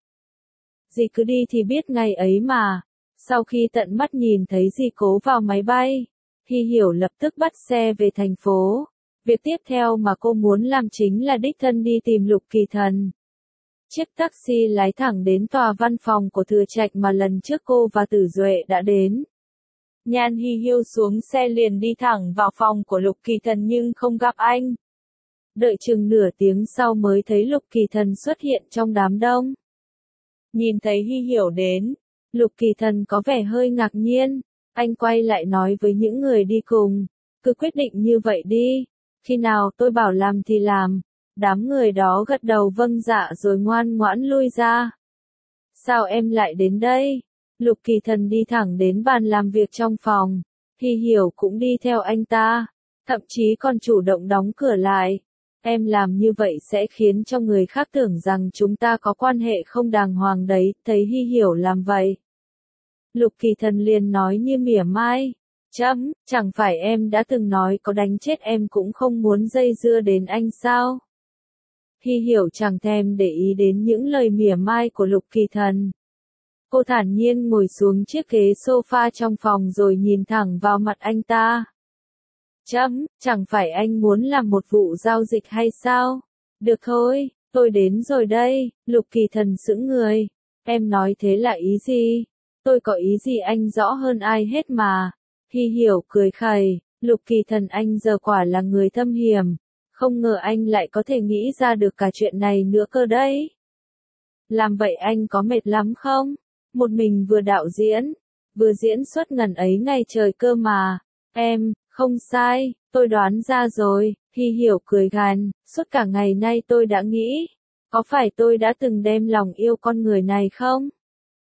Dì cứ đi thì biết ngày ấy mà. Sau khi tận mắt nhìn thấy dì Cố vào máy bay, Hy Hiểu lập tức bắt xe về thành phố. Việc tiếp theo mà cô muốn làm chính là đích thân đi tìm Lục Kỳ Thần. Chiếc taxi lái thẳng đến tòa văn phòng của Thừa Trạch mà lần trước cô và Tử Duệ đã đến. Nhan Hy Hiêu xuống xe liền đi thẳng vào phòng của Lục Kỳ Thần nhưng không gặp anh. Đợi chừng nửa tiếng sau mới thấy Lục Kỳ Thần xuất hiện trong đám đông. Nhìn thấy Hy Hiểu đến, Lục Kỳ Thần có vẻ hơi ngạc nhiên, anh quay lại nói với những người đi cùng, cứ quyết định như vậy đi, khi nào tôi bảo làm thì làm. Đám người đó gật đầu vâng dạ rồi ngoan ngoãn lui ra. Sao em lại đến đây? Lục Kỳ Thần đi thẳng đến bàn làm việc trong phòng, Hy Hiểu cũng đi theo anh ta, thậm chí còn chủ động đóng cửa lại. Em làm như vậy sẽ khiến cho người khác tưởng rằng chúng ta có quan hệ không đàng hoàng đấy, thấy Hy Hiểu làm vậy. Lục Kỳ Thần liền nói như mỉa mai, chấm, chẳng phải em đã từng nói có đánh chết em cũng không muốn dây dưa đến anh sao? Hy Hiểu chẳng thèm để ý đến những lời mỉa mai của Lục Kỳ Thần. Cô thản nhiên ngồi xuống chiếc ghế sofa trong phòng rồi nhìn thẳng vào mặt anh ta. Chấm, chẳng phải anh muốn làm một vụ giao dịch hay sao? Được thôi, tôi đến rồi đây. Lục Kỳ Thần sững người. Em nói thế là ý gì? Tôi có ý gì anh rõ hơn ai hết mà. Hy Hiểu cười khẩy. Lục Kỳ Thần anh giờ quả là người thâm hiểm. Không ngờ anh lại có thể nghĩ ra được cả chuyện này nữa cơ đấy. Làm vậy anh có mệt lắm không? Một mình vừa đạo diễn, vừa diễn suốt ngần ấy ngày trời cơ mà. Em, không sai, tôi đoán ra rồi. Hy Hiểu cười gằn, suốt cả ngày nay tôi đã nghĩ, có phải tôi đã từng đem lòng yêu con người này không?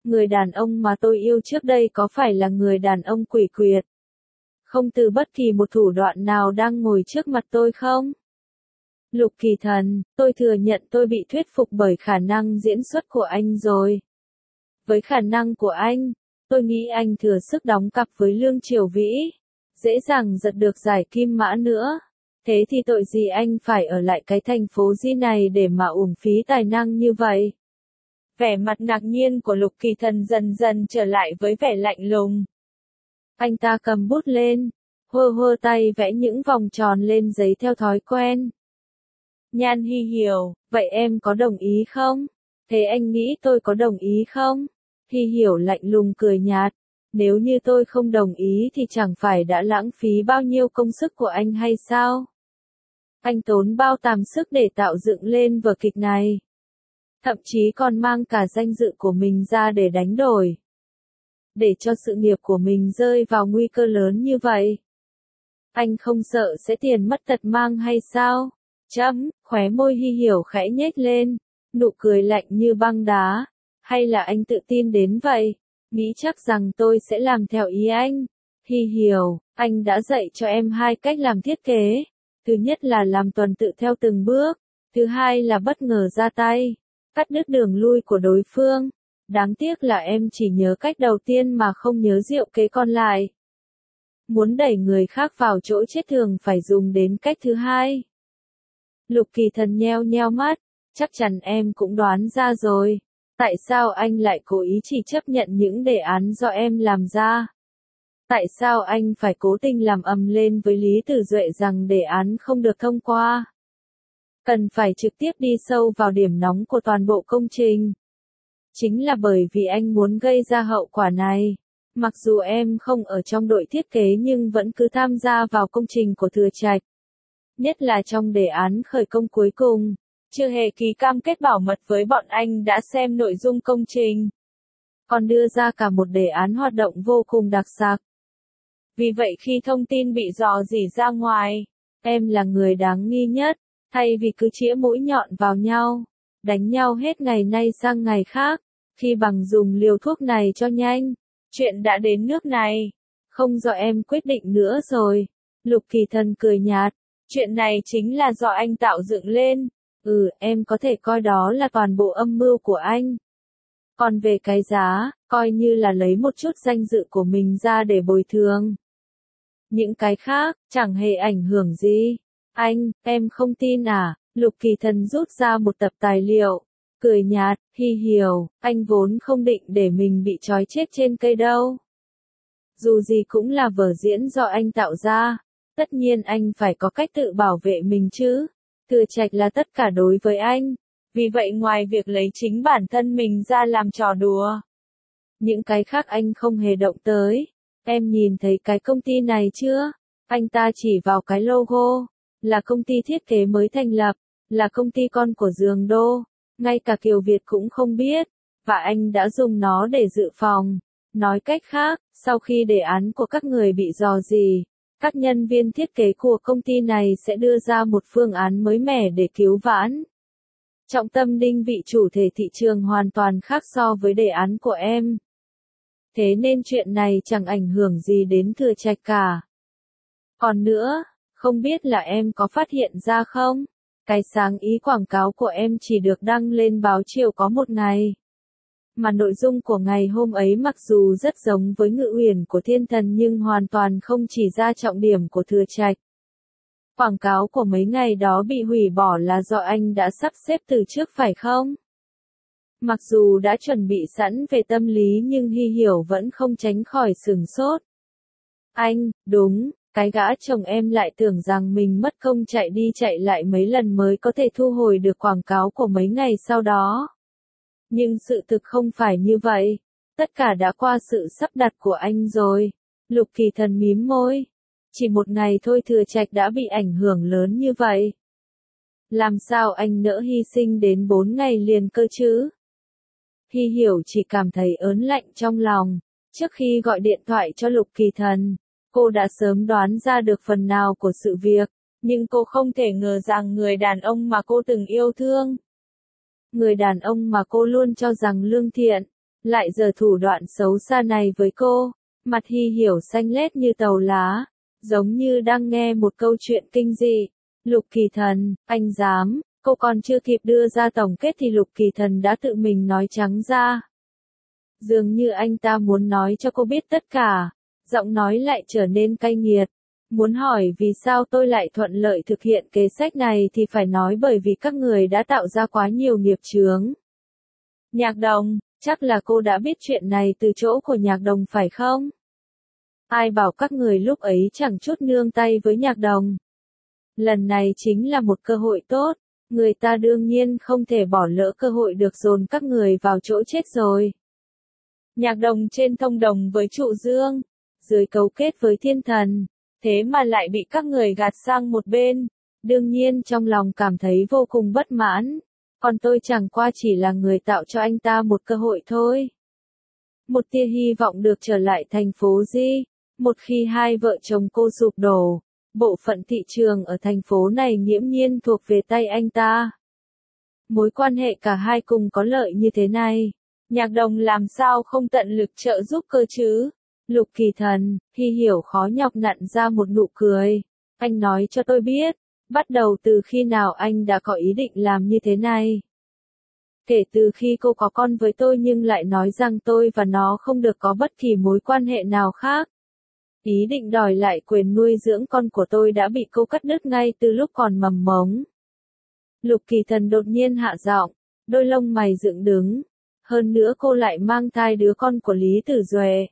Người đàn ông mà tôi yêu trước đây có phải là người đàn ông quỷ quyệt, không từ bất kỳ một thủ đoạn nào đang ngồi trước mặt tôi không? Lục Kỳ Thần, tôi thừa nhận tôi bị thuyết phục bởi khả năng diễn xuất của anh rồi. Với khả năng của anh, tôi nghĩ anh thừa sức đóng cặp với Lương Triều Vĩ, dễ dàng giật được giải kim mã nữa. Thế thì tội gì anh phải ở lại cái thành phố Di này để mà uổng phí tài năng như vậy? Vẻ mặt ngạc nhiên của Lục Kỳ Thần dần dần trở lại với vẻ lạnh lùng. Anh ta cầm bút lên, hơ hơ tay vẽ những vòng tròn lên giấy theo thói quen. Nhan Hi Hiểu, vậy em có đồng ý không? Thế anh nghĩ tôi có đồng ý không? Hi Hiểu lạnh lùng cười nhạt. Nếu như tôi không đồng ý thì chẳng phải đã lãng phí bao nhiêu công sức của anh hay sao? Anh tốn bao tàm sức để tạo dựng lên vở kịch này. Thậm chí còn mang cả danh dự của mình ra để đánh đổi. Để cho sự nghiệp của mình rơi vào nguy cơ lớn như vậy. Anh không sợ sẽ tiền mất tật mang hay sao? Chấm, khóe môi Hi Hiểu khẽ nhếch lên, nụ cười lạnh như băng đá. Hay là anh tự tin đến vậy? Nghĩ chắc rằng tôi sẽ làm theo ý anh. Hi Hiểu, anh đã dạy cho em hai cách làm thiết kế. Thứ nhất là làm tuần tự theo từng bước. Thứ hai là bất ngờ ra tay, cắt đứt đường lui của đối phương. Đáng tiếc là em chỉ nhớ cách đầu tiên mà không nhớ diệu kế còn lại. Muốn đẩy người khác vào chỗ chết thường phải dùng đến cách thứ hai. Lục Kỳ Thần nheo nheo mắt, chắc chắn em cũng đoán ra rồi. Tại sao anh lại cố ý chỉ chấp nhận những đề án do em làm ra? Tại sao anh phải cố tình làm ầm lên với Lý Tử Duệ rằng đề án không được thông qua? Cần phải trực tiếp đi sâu vào điểm nóng của toàn bộ công trình. Chính là bởi vì anh muốn gây ra hậu quả này. Mặc dù em không ở trong đội thiết kế nhưng vẫn cứ tham gia vào công trình của Thừa Trạch. Nhất là trong đề án khởi công cuối cùng. Chưa hề ký cam kết bảo mật với bọn anh đã xem nội dung công trình. Còn đưa ra cả một đề án hoạt động vô cùng đặc sắc. Vì vậy khi thông tin bị rò rỉ ra ngoài, em là người đáng nghi nhất. Thay vì cứ chĩa mũi nhọn vào nhau, đánh nhau hết ngày nay sang ngày khác, khi bằng dùng liều thuốc này cho nhanh. Chuyện đã đến nước này, không do em quyết định nữa rồi. Lục Kỳ Thần cười nhạt, chuyện này chính là do anh tạo dựng lên. Ừ, em có thể coi đó là toàn bộ âm mưu của anh. Còn về cái giá, coi như là lấy một chút danh dự của mình ra để bồi thường. Những cái khác, chẳng hề ảnh hưởng gì. Anh, em không tin à? Lục Kỳ Thần rút ra một tập tài liệu, cười nhạt, Hi Hiểu, anh vốn không định để mình bị trói chết trên cây đâu. Dù gì cũng là vở diễn do anh tạo ra, tất nhiên anh phải có cách tự bảo vệ mình chứ. Thừa Trạch là tất cả đối với anh, vì vậy ngoài việc lấy chính bản thân mình ra làm trò đùa, những cái khác anh không hề động tới. Em nhìn thấy cái công ty này chưa? Anh ta chỉ vào cái logo, là công ty thiết kế mới thành lập, là công ty con của Giường Đô, ngay cả Kiều Việt cũng không biết, và anh đã dùng nó để dự phòng. Nói cách khác, sau khi đề án của các người bị rò rỉ, các nhân viên thiết kế của công ty này sẽ đưa ra một phương án mới mẻ để cứu vãn. Trọng tâm định vị chủ thể thị trường hoàn toàn khác so với đề án của em. Thế nên chuyện này chẳng ảnh hưởng gì đến Thừa Trạch cả. Còn nữa, không biết là em có phát hiện ra không? Cái sáng ý quảng cáo của em chỉ được đăng lên báo chiều có một ngày. Mà nội dung của ngày hôm ấy mặc dù rất giống với Ngự Uyển của Thiên Thần nhưng hoàn toàn không chỉ ra trọng điểm của Thừa Trạch. Quảng cáo của mấy ngày đó bị hủy bỏ là do anh đã sắp xếp từ trước phải không? Mặc dù đã chuẩn bị sẵn về tâm lý nhưng Hi Hiểu vẫn không tránh khỏi sửng sốt. Anh, đúng, cái gã chồng em lại tưởng rằng mình mất công chạy đi chạy lại mấy lần mới có thể thu hồi được quảng cáo của mấy ngày sau đó. Nhưng sự thực không phải như vậy. Tất cả đã qua sự sắp đặt của anh rồi. Lục Kỳ Thần mím môi. Chỉ một ngày thôi Thừa Trạch đã bị ảnh hưởng lớn như vậy. Làm sao anh nỡ hy sinh đến bốn ngày liền cơ chứ? Hi Hiểu chỉ cảm thấy ớn lạnh trong lòng. Trước khi gọi điện thoại cho Lục Kỳ Thần, cô đã sớm đoán ra được phần nào của sự việc. Nhưng cô không thể ngờ rằng người đàn ông mà cô từng yêu thương, người đàn ông mà cô luôn cho rằng lương thiện, lại giờ thủ đoạn xấu xa này với cô. Mặt Hy Hiểu xanh lét như tàu lá, giống như đang nghe một câu chuyện kinh dị. Lục Kỳ Thần, anh dám, cô còn chưa kịp đưa ra tổng kết thì Lục Kỳ Thần đã tự mình nói trắng ra. Dường như anh ta muốn nói cho cô biết tất cả, giọng nói lại trở nên cay nghiệt. Muốn hỏi vì sao tôi lại thuận lợi thực hiện kế sách này thì phải nói bởi vì các người đã tạo ra quá nhiều nghiệp chướng. Nhạc Đồng, chắc là cô đã biết chuyện này từ chỗ của Nhạc Đồng phải không? Ai bảo các người lúc ấy chẳng chút nương tay với Nhạc Đồng. Lần này chính là một cơ hội tốt, người ta đương nhiên không thể bỏ lỡ cơ hội được dồn các người vào chỗ chết rồi. Nhạc Đồng trên thông đồng với Trụ Dương, dưới cấu kết với Thiên Thần, thế mà lại bị các người gạt sang một bên, đương nhiên trong lòng cảm thấy vô cùng bất mãn, còn tôi chẳng qua chỉ là người tạo cho anh ta một cơ hội thôi. Một tia hy vọng được trở lại thành phố Di, một khi hai vợ chồng cô sụp đổ, bộ phận thị trường ở thành phố này nghiễm nhiên thuộc về tay anh ta. Mối quan hệ cả hai cùng có lợi như thế này, Nhạc Đồng làm sao không tận lực trợ giúp cơ chứ? Lục Kỳ Thần, Hy Hiểu khó nhọc nặn ra một nụ cười. Anh nói cho tôi biết, bắt đầu từ khi nào anh đã có ý định làm như thế này? Kể từ khi cô có con với tôi nhưng lại nói rằng tôi và nó không được có bất kỳ mối quan hệ nào khác. Ý định đòi lại quyền nuôi dưỡng con của tôi đã bị cô cắt đứt ngay từ lúc còn mầm mống. Lục Kỳ Thần đột nhiên hạ giọng, đôi lông mày dựng đứng. Hơn nữa cô lại mang thai đứa con của Lý Tử Duệ.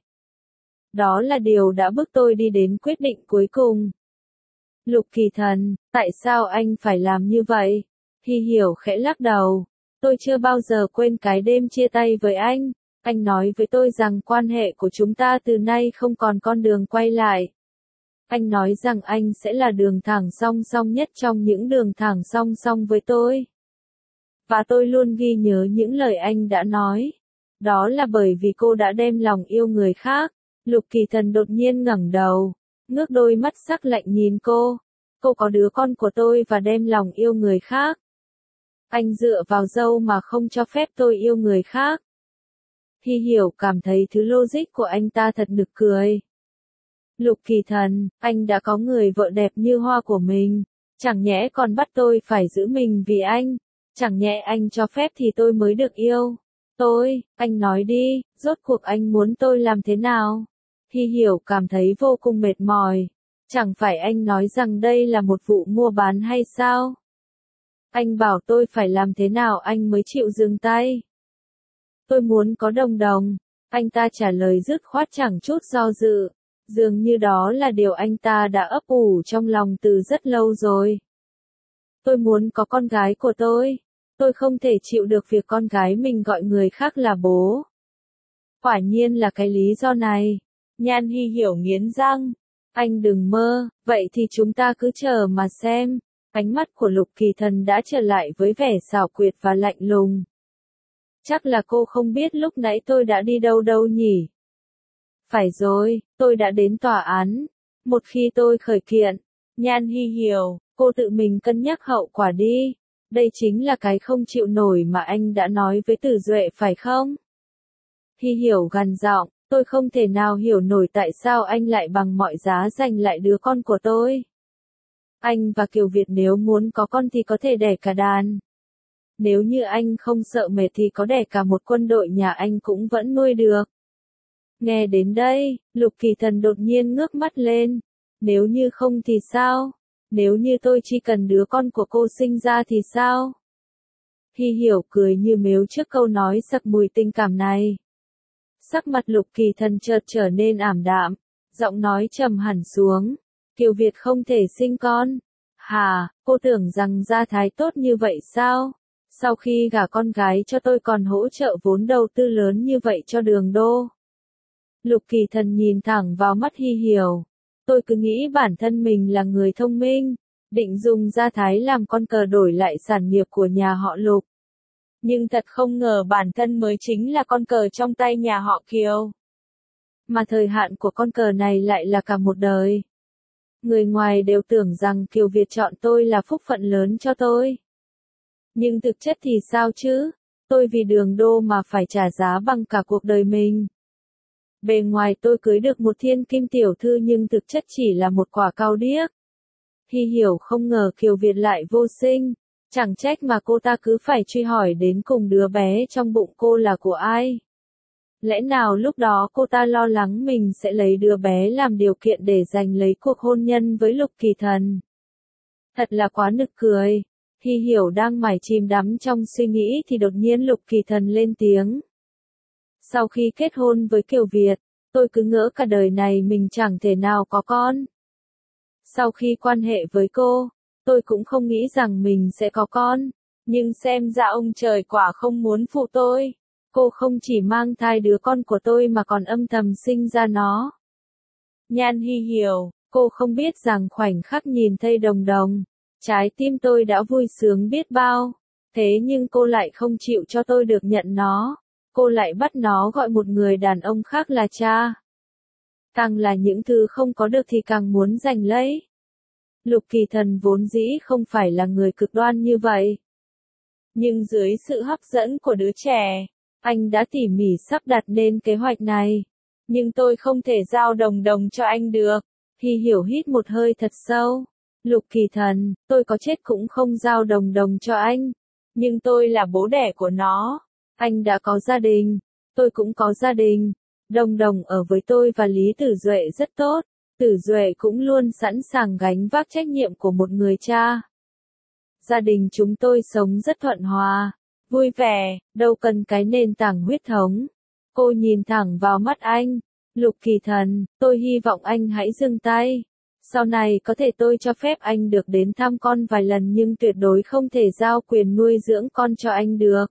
Đó là điều đã bức tôi đi đến quyết định cuối cùng. Lục Kỳ Thần, tại sao anh phải làm như vậy? Hy Hiểu khẽ lắc đầu. Tôi chưa bao giờ quên cái đêm chia tay với anh. Anh nói với tôi rằng quan hệ của chúng ta từ nay không còn con đường quay lại. Anh nói rằng anh sẽ là đường thẳng song song nhất trong những đường thẳng song song với tôi. Và tôi luôn ghi nhớ những lời anh đã nói. Đó là bởi vì cô đã đem lòng yêu người khác. Lục Kỳ Thần đột nhiên ngẩng đầu, ngước đôi mắt sắc lạnh nhìn cô. Cô có đứa con của tôi và đem lòng yêu người khác. Anh dựa vào dâu mà không cho phép tôi yêu người khác. Hy Hiểu cảm thấy thứ logic của anh ta thật nực cười. Lục Kỳ Thần, anh đã có người vợ đẹp như hoa của mình. Chẳng nhẽ còn bắt tôi phải giữ mình vì anh. Chẳng nhẽ anh cho phép thì tôi mới được yêu. Tôi, anh nói đi, rốt cuộc anh muốn tôi làm thế nào? Hy Hiểu cảm thấy vô cùng mệt mỏi. Chẳng phải anh nói rằng đây là một vụ mua bán hay sao? Anh bảo tôi phải làm thế nào anh mới chịu dừng tay? Tôi muốn có Đồng Đồng. Anh ta trả lời dứt khoát chẳng chút do dự. Dường như đó là điều anh ta đã ấp ủ trong lòng từ rất lâu rồi. Tôi muốn có con gái của tôi. Tôi không thể chịu được việc con gái mình gọi người khác là bố. Quả nhiên là cái lý do này. Nhan Hy Hiểu nghiến răng. Anh đừng mơ, vậy thì chúng ta cứ chờ mà xem. Ánh mắt của Lục Kỳ Thần đã trở lại với vẻ xảo quyệt và lạnh lùng. Chắc là cô không biết lúc nãy tôi đã đi đâu đâu nhỉ? Phải rồi, tôi đã đến tòa án. Một khi tôi khởi kiện, Nhan Hy Hiểu, cô tự mình cân nhắc hậu quả đi. Đây chính là cái không chịu nổi mà anh đã nói với Tử Duệ phải không? Hy Hiểu gằn giọng, tôi không thể nào hiểu nổi tại sao anh lại bằng mọi giá giành lại đứa con của tôi. Anh và Kiều Việt nếu muốn có con thì có thể đẻ cả đàn. Nếu như anh không sợ mệt thì có đẻ cả một quân đội nhà anh cũng vẫn nuôi được. Nghe đến đây, Lục Kỳ Thần đột nhiên ngước mắt lên. Nếu như không thì sao? Nếu như tôi chỉ cần đứa con của cô sinh ra thì sao? Hy Hiểu cười như mếu trước câu nói sặc mùi tình cảm này. Sắc mặt Lục Kỳ Thần chợt trở nên ảm đạm, giọng nói trầm hẳn xuống. Kiều Việt không thể sinh con. Hà, cô tưởng rằng gia thái tốt như vậy sao? Sau khi gả con gái cho tôi còn hỗ trợ vốn đầu tư lớn như vậy cho Đường Đô. Lục Kỳ Thần nhìn thẳng vào mắt Hy Hiểu. Tôi cứ nghĩ bản thân mình là người thông minh, định dùng gia thái làm con cờ đổi lại sản nghiệp của nhà họ Lục. Nhưng thật không ngờ bản thân mới chính là con cờ trong tay nhà họ Kiều. Mà thời hạn của con cờ này lại là cả một đời. Người ngoài đều tưởng rằng Kiều Việt chọn tôi là phúc phận lớn cho tôi. Nhưng thực chất thì sao chứ? tôi vì đường đô mà phải trả giá bằng cả cuộc đời mình. Bề ngoài tôi cưới được một thiên kim tiểu thư nhưng thực chất chỉ là một quả cau điếc. Hy hiểu không ngờ Kiều Việt lại vô sinh, chẳng trách mà cô ta cứ phải truy hỏi đến cùng đứa bé trong bụng cô là của ai. Lẽ nào lúc đó cô ta lo lắng mình sẽ lấy đứa bé làm điều kiện để giành lấy cuộc hôn nhân với Lục Kỳ Thần. Thật là quá nực cười. Hy hiểu đang mải chìm đắm trong suy nghĩ thì đột nhiên Lục Kỳ Thần lên tiếng. Sau khi kết hôn với Kiều Việt, tôi cứ ngỡ cả đời này mình chẳng thể nào có con. Sau khi quan hệ với cô, tôi cũng không nghĩ rằng mình sẽ có con. Nhưng xem ra ông trời quả không muốn phụ tôi. Cô không chỉ mang thai đứa con của tôi mà còn âm thầm sinh ra nó. Nhan Hy hiểu, cô không biết rằng khoảnh khắc nhìn thấy Đồng Đồng, trái tim tôi đã vui sướng biết bao. Thế nhưng cô lại không chịu cho tôi được nhận nó. Cô lại bắt nó gọi một người đàn ông khác là cha. Càng là những thứ không có được thì càng muốn giành lấy. Lục Kỳ Thần vốn dĩ không phải là người cực đoan như vậy. Nhưng dưới sự hấp dẫn của đứa trẻ, anh đã tỉ mỉ sắp đặt nên kế hoạch này. Nhưng tôi không thể giao Đồng Đồng cho anh được. Hy hiểu hít một hơi thật sâu. Lục Kỳ Thần, tôi có chết cũng không giao Đồng Đồng cho anh. Nhưng tôi là bố đẻ của nó. Anh đã có gia đình. Tôi cũng có gia đình. Đồng Đồng ở với tôi và Lý Tử Duệ rất tốt. Tử Duệ cũng luôn sẵn sàng gánh vác trách nhiệm của một người cha. Gia đình chúng tôi sống rất thuận hòa, vui vẻ, đâu cần cái nền tảng huyết thống. Cô nhìn thẳng vào mắt anh. Lục Kỳ Thần, tôi hy vọng anh hãy dừng tay. Sau này có thể tôi cho phép anh được đến thăm con vài lần nhưng tuyệt đối không thể giao quyền nuôi dưỡng con cho anh được.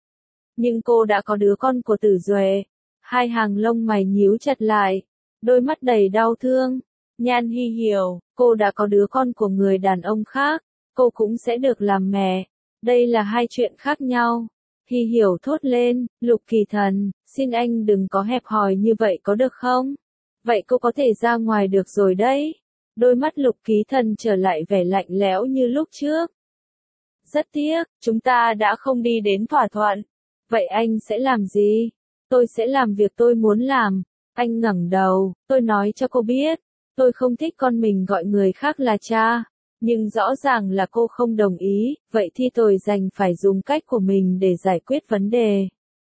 Nhưng cô đã có đứa con của Tử Duệ. Hai hàng lông mày nhíu chặt lại, đôi mắt đầy đau thương. Nhan Hy hiểu, cô đã có đứa con của người đàn ông khác, cô cũng sẽ được làm mẹ. Đây là hai chuyện khác nhau. Hy hiểu thốt lên, Lục Kỳ Thần, xin anh đừng có hẹp hòi như vậy có được không? Vậy cô có thể ra ngoài được rồi đấy. Đôi mắt Lục Kỳ Thần trở lại vẻ lạnh lẽo như lúc trước. Rất tiếc, chúng ta đã không đi đến thỏa thuận. Vậy anh sẽ làm gì? Tôi sẽ làm việc tôi muốn làm. Anh ngẩng đầu, tôi nói cho cô biết. Tôi không thích con mình gọi người khác là cha. Nhưng rõ ràng là cô không đồng ý, vậy thì tôi đành phải dùng cách của mình để giải quyết vấn đề.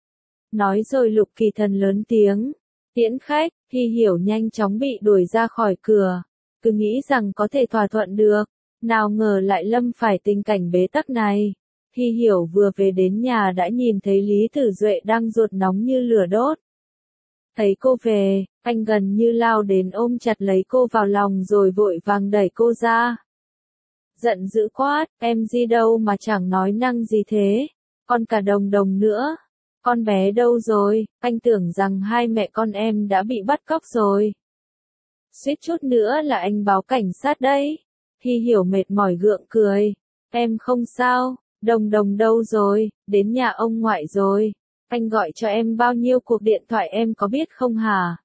Nói rồi Lục Kỳ Thần lớn tiếng. Tiễn khách, Hy hiểu nhanh chóng bị đuổi ra khỏi cửa. Cứ nghĩ rằng có thể thỏa thuận được. Nào ngờ lại lâm phải tình cảnh bế tắc này. Hy hiểu vừa về đến nhà đã nhìn thấy Lý Tử Duệ đang ruột nóng như lửa đốt. Thấy cô về, anh gần như lao đến ôm chặt lấy cô vào lòng rồi vội vàng đẩy cô ra. Giận dữ quát, em gì đâu mà chẳng nói năng gì thế, còn cả Đồng Đồng nữa. Con bé đâu rồi, anh tưởng rằng hai mẹ con em đã bị bắt cóc rồi. Suýt chút nữa là anh báo cảnh sát đấy. Hy hiểu mệt mỏi gượng cười. Em không sao, Đồng Đồng đâu rồi, đến nhà ông ngoại rồi. Anh gọi cho em bao nhiêu cuộc điện thoại em có biết không hả?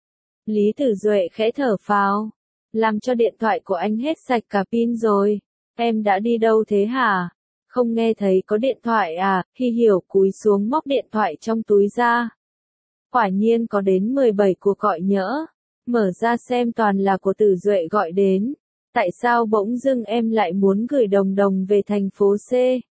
Lý Tử Duệ khẽ thở phào. Làm cho điện thoại của anh hết sạch cả pin rồi. Em đã đi đâu thế hả? Không nghe thấy có điện thoại à? Hy hiểu cúi xuống móc điện thoại trong túi ra. Quả nhiên có đến mười bảy cuộc gọi nhỡ. Mở ra xem toàn là của Tử Duệ gọi đến. Tại sao bỗng dưng em lại muốn gửi Đồng Đồng về thành phố C?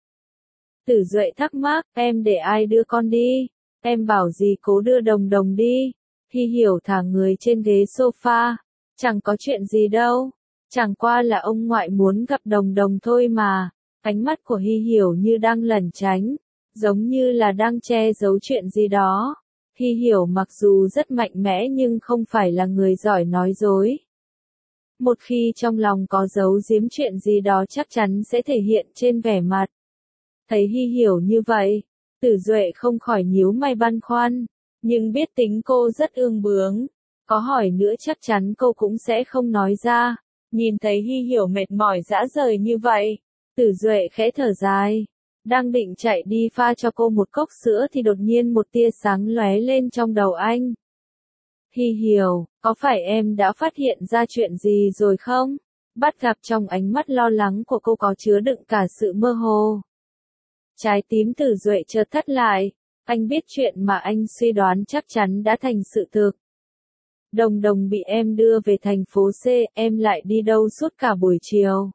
Tử Duệ thắc mắc, em để ai đưa con đi? Em bảo gì cố đưa Đồng Đồng đi. Hy hiểu thả người trên ghế sofa. Chẳng có chuyện gì đâu. Chẳng qua là ông ngoại muốn gặp Đồng Đồng thôi mà. Ánh mắt của Hy hiểu như đang lẩn tránh. Giống như là đang che giấu chuyện gì đó. Hy hiểu mặc dù rất mạnh mẽ nhưng không phải là người giỏi nói dối. Một khi trong lòng có giấu giếm chuyện gì đó chắc chắn sẽ thể hiện trên vẻ mặt. Thấy Hy hiểu như vậy, Tử Duệ không khỏi nhíu mày băn khoăn, nhưng biết tính cô rất ương bướng. Có hỏi nữa chắc chắn cô cũng sẽ không nói ra. Nhìn thấy Hy hiểu mệt mỏi rã rời như vậy, Tử Duệ khẽ thở dài. Đang định chạy đi pha cho cô một cốc sữa thì đột nhiên một tia sáng lóe lên trong đầu anh. Hy hiểu, có phải em đã phát hiện ra chuyện gì rồi không? Bắt gặp trong ánh mắt lo lắng của cô có chứa đựng cả sự mơ hồ. Trái tim Tử Duệ chợt thắt lại, anh biết chuyện mà anh suy đoán chắc chắn đã thành sự thực. Đồng Đồng bị em đưa về thành phố C, em lại đi đâu suốt cả buổi chiều?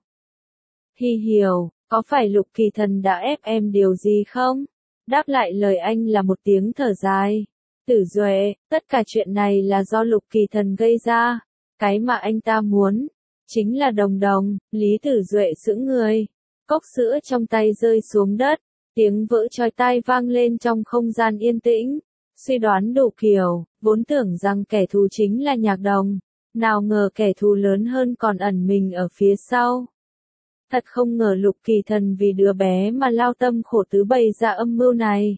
Hy hiểu, có phải Lục Kỳ Thần đã ép em điều gì không? Đáp lại lời anh là một tiếng thở dài. Tử Duệ, tất cả chuyện này là do Lục Kỳ Thần gây ra. Cái mà anh ta muốn, chính là Đồng Đồng. Lý Tử Duệ sững người. Cốc sữa trong tay rơi xuống đất. Tiếng vỡ chói tai vang lên trong không gian yên tĩnh. Suy đoán đủ kiểu, vốn tưởng rằng kẻ thù chính là Nhạc Đồng. Nào ngờ kẻ thù lớn hơn còn ẩn mình ở phía sau. Thật không ngờ Lục Kỳ Thần vì đứa bé mà lao tâm khổ tứ bày ra âm mưu này.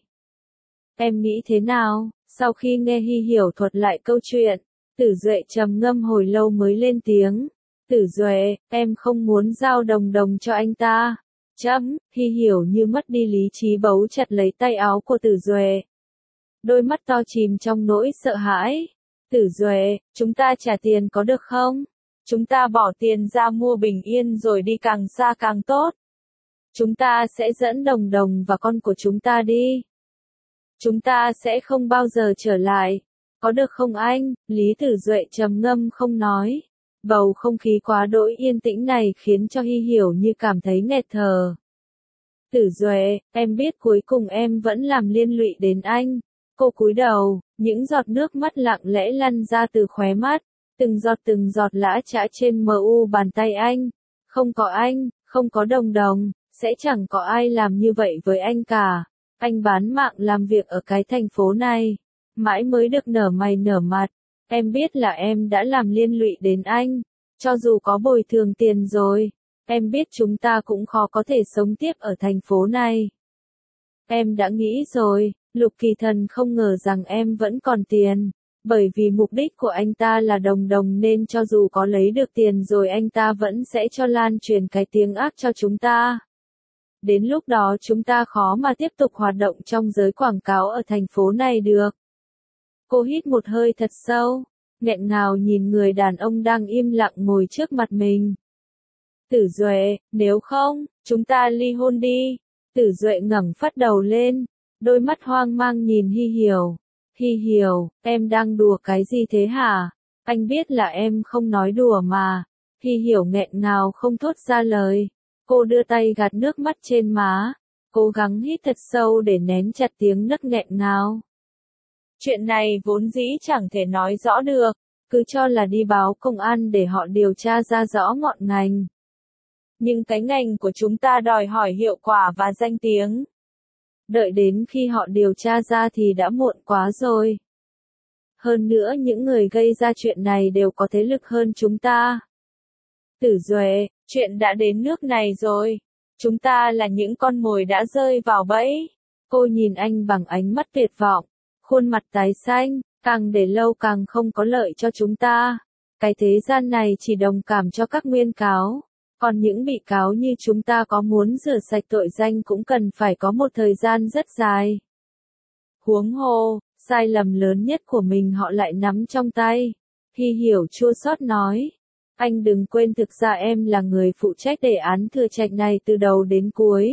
Em nghĩ thế nào? Sau khi nghe Hy Hiểu thuật lại câu chuyện, Tử Duệ trầm ngâm hồi lâu mới lên tiếng. Tử Duệ, em không muốn giao Đồng Đồng cho anh ta. Chấm, Hy Hiểu như mất đi lý trí bấu chặt lấy tay áo của Tử Duệ. Đôi mắt to chìm trong nỗi sợ hãi. Tử Duệ, chúng ta trả tiền có được không? Chúng ta bỏ tiền ra mua bình yên rồi đi càng xa càng tốt. Chúng ta sẽ dẫn Đồng Đồng và con của chúng ta đi. Chúng ta sẽ không bao giờ trở lại. Có được không anh? Lý Tử Duệ trầm ngâm không nói. Bầu không khí quá đỗi yên tĩnh này khiến cho Hy Hiểu như cảm thấy nghẹt thở. Tử Duệ, em biết cuối cùng em vẫn làm liên lụy đến anh. Cô cúi đầu, những giọt nước mắt lặng lẽ lăn ra từ khóe mắt. Từng giọt từng giọt lã chã trên mờ u bàn tay anh. Không có anh, không có Đồng Đồng, sẽ chẳng có ai làm như vậy với anh cả. Anh bán mạng làm việc ở cái thành phố này. Mãi mới được nở mày nở mặt. Em biết là em đã làm liên lụy đến anh. Cho dù có bồi thường tiền rồi, em biết chúng ta cũng khó có thể sống tiếp ở thành phố này. Em đã nghĩ rồi, Lục Kỳ Thần không ngờ rằng em vẫn còn tiền. Bởi vì mục đích của anh ta là Đồng Đồng nên cho dù có lấy được tiền rồi anh ta vẫn sẽ cho lan truyền cái tiếng ác cho chúng ta. Đến lúc đó chúng ta khó mà tiếp tục hoạt động trong giới quảng cáo ở thành phố này được. Cô hít một hơi thật sâu, nghẹn ngào nhìn người đàn ông đang im lặng ngồi trước mặt mình. Tử Duệ, nếu không, chúng ta ly hôn đi. Tử Duệ ngẩng phát đầu lên, đôi mắt hoang mang nhìn Hy Hiểu. Hy Hiểu, em đang đùa cái gì thế hả? Anh biết là em không nói đùa mà. Hy Hiểu nghẹn ngào không thốt ra lời. Cô đưa tay gạt nước mắt trên má, cố gắng hít thật sâu để nén chặt tiếng nấc nghẹn ngào. Chuyện này vốn dĩ chẳng thể nói rõ được, cứ cho là đi báo công an để họ điều tra ra rõ ngọn ngành. Nhưng cái ngành của chúng ta đòi hỏi hiệu quả và danh tiếng. Đợi đến khi họ điều tra ra thì đã muộn quá rồi. Hơn nữa những người gây ra chuyện này đều có thế lực hơn chúng ta. Tử Duệ, chuyện đã đến nước này rồi. Chúng ta là những con mồi đã rơi vào bẫy. Cô nhìn anh bằng ánh mắt tuyệt vọng. Khuôn mặt tái xanh, càng để lâu càng không có lợi cho chúng ta. Cái thế gian này chỉ đồng cảm cho các nguyên cáo. Còn những bị cáo như chúng ta có muốn rửa sạch tội danh cũng cần phải có một thời gian rất dài. Huống hồ, sai lầm lớn nhất của mình họ lại nắm trong tay. Hy Hiểu chua xót nói. Anh đừng quên thực ra em là người phụ trách đề án Thừa Trạch này từ đầu đến cuối.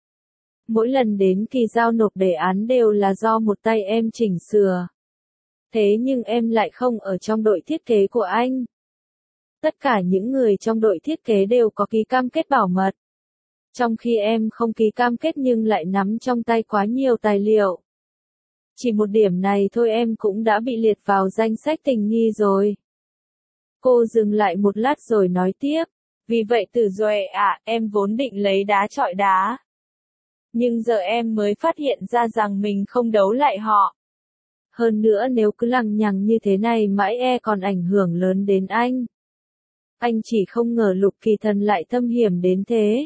Mỗi lần đến kỳ giao nộp đề án đều là do một tay em chỉnh sửa. Thế nhưng em lại không ở trong đội thiết kế của anh. Tất cả những người trong đội thiết kế đều có ký cam kết bảo mật. Trong khi em không ký cam kết nhưng lại nắm trong tay quá nhiều tài liệu. Chỉ một điểm này thôi em cũng đã bị liệt vào danh sách tình nghi rồi. Cô dừng lại một lát rồi nói tiếp. Vì vậy Tử Duệ à, em vốn định lấy đá chọi đá. Nhưng giờ em mới phát hiện ra rằng mình không đấu lại họ. Hơn nữa nếu cứ lằng nhằng như thế này mãi e còn ảnh hưởng lớn đến anh. Anh chỉ không ngờ Lục Kỳ Thần lại thâm hiểm đến thế.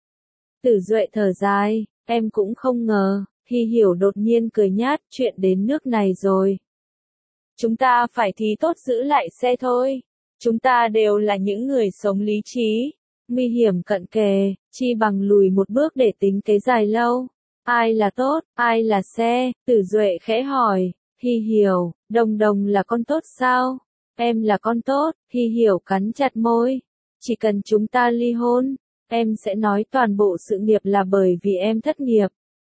Tử Duệ thở dài, em cũng không ngờ. Hy Hiểu đột nhiên cười nhát, chuyện đến nước này rồi. Chúng ta phải thì tốt giữ lại xe thôi. Chúng ta đều là những người sống lý trí. Nguy hiểm cận kề, chi bằng lùi một bước để tính kế dài lâu. Ai là tốt, ai là xe? Tử Duệ khẽ hỏi. Hy Hiểu, Đồng Đồng là con tốt sao? Em là con tốt. Hy Hiểu cắn chặt môi. Chỉ cần chúng ta ly hôn, em sẽ nói toàn bộ sự nghiệp là bởi vì em thất nghiệp.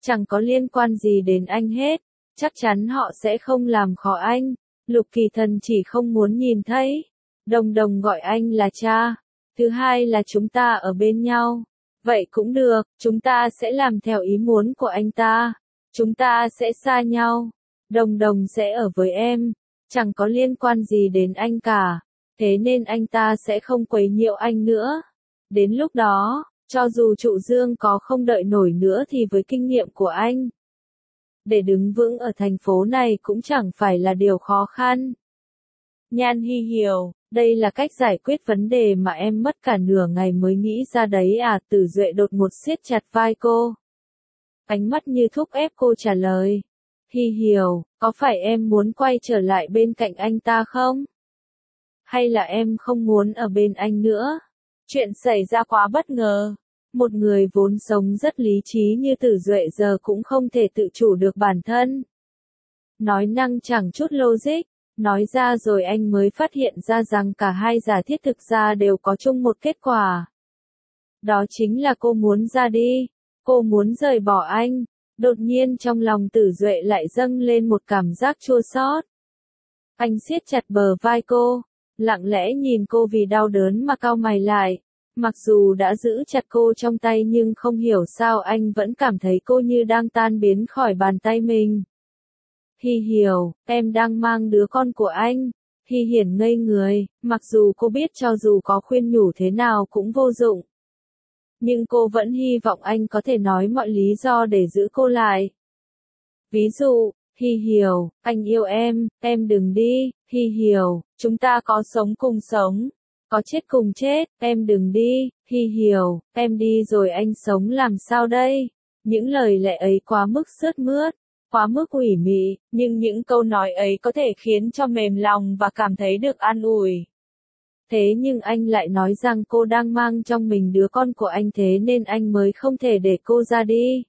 Chẳng có liên quan gì đến anh hết. Chắc chắn họ sẽ không làm khó anh. Lục Kỳ Thần chỉ không muốn nhìn thấy. Đồng Đồng gọi anh là cha. Thứ hai là chúng ta ở bên nhau. Vậy cũng được, chúng ta sẽ làm theo ý muốn của anh ta. Chúng ta sẽ xa nhau. Đồng Đồng sẽ ở với em. Chẳng có liên quan gì đến anh cả. Thế nên anh ta sẽ không quấy nhiễu anh nữa. Đến lúc đó, cho dù Trụ Dương có không đợi nổi nữa thì với kinh nghiệm của anh, để đứng vững ở thành phố này cũng chẳng phải là điều khó khăn. Nhan Hi hiểu, đây là cách giải quyết vấn đề mà em mất cả nửa ngày mới nghĩ ra đấy à? Tử Duệ đột ngột siết chặt vai cô. Ánh mắt như thúc ép cô trả lời. Hi hiểu, có phải em muốn quay trở lại bên cạnh anh ta không? Hay là em không muốn ở bên anh nữa? Chuyện xảy ra quá bất ngờ. Một người vốn sống rất lý trí như Tử Duệ giờ cũng không thể tự chủ được bản thân. Nói năng chẳng chút logic, nói ra rồi anh mới phát hiện ra rằng cả hai giả thiết thực ra đều có chung một kết quả. Đó chính là cô muốn ra đi, cô muốn rời bỏ anh. Đột nhiên trong lòng Tử Duệ lại dâng lên một cảm giác chua xót. Anh siết chặt bờ vai cô, lặng lẽ nhìn cô vì đau đớn mà cau mày lại. Mặc dù đã giữ chặt cô trong tay nhưng không hiểu sao anh vẫn cảm thấy cô như đang tan biến khỏi bàn tay mình. Hi hiểu, em đang mang đứa con của anh. Hi Hiển ngây người, mặc dù cô biết cho dù có khuyên nhủ thế nào cũng vô dụng. Nhưng cô vẫn hy vọng anh có thể nói mọi lý do để giữ cô lại. Ví dụ, Hi hiểu, anh yêu em, em đừng đi. Hi hiểu, chúng ta có sống cùng sống. Có chết cùng chết, em đừng đi. Hi hiểu, em đi rồi anh sống làm sao đây? Những lời lẽ ấy quá mức sướt mướt, quá mức ủy mị, nhưng những câu nói ấy có thể khiến cho mềm lòng và cảm thấy được an ủi. Thế nhưng anh lại nói rằng cô đang mang trong mình đứa con của anh thế nên anh mới không thể để cô ra đi.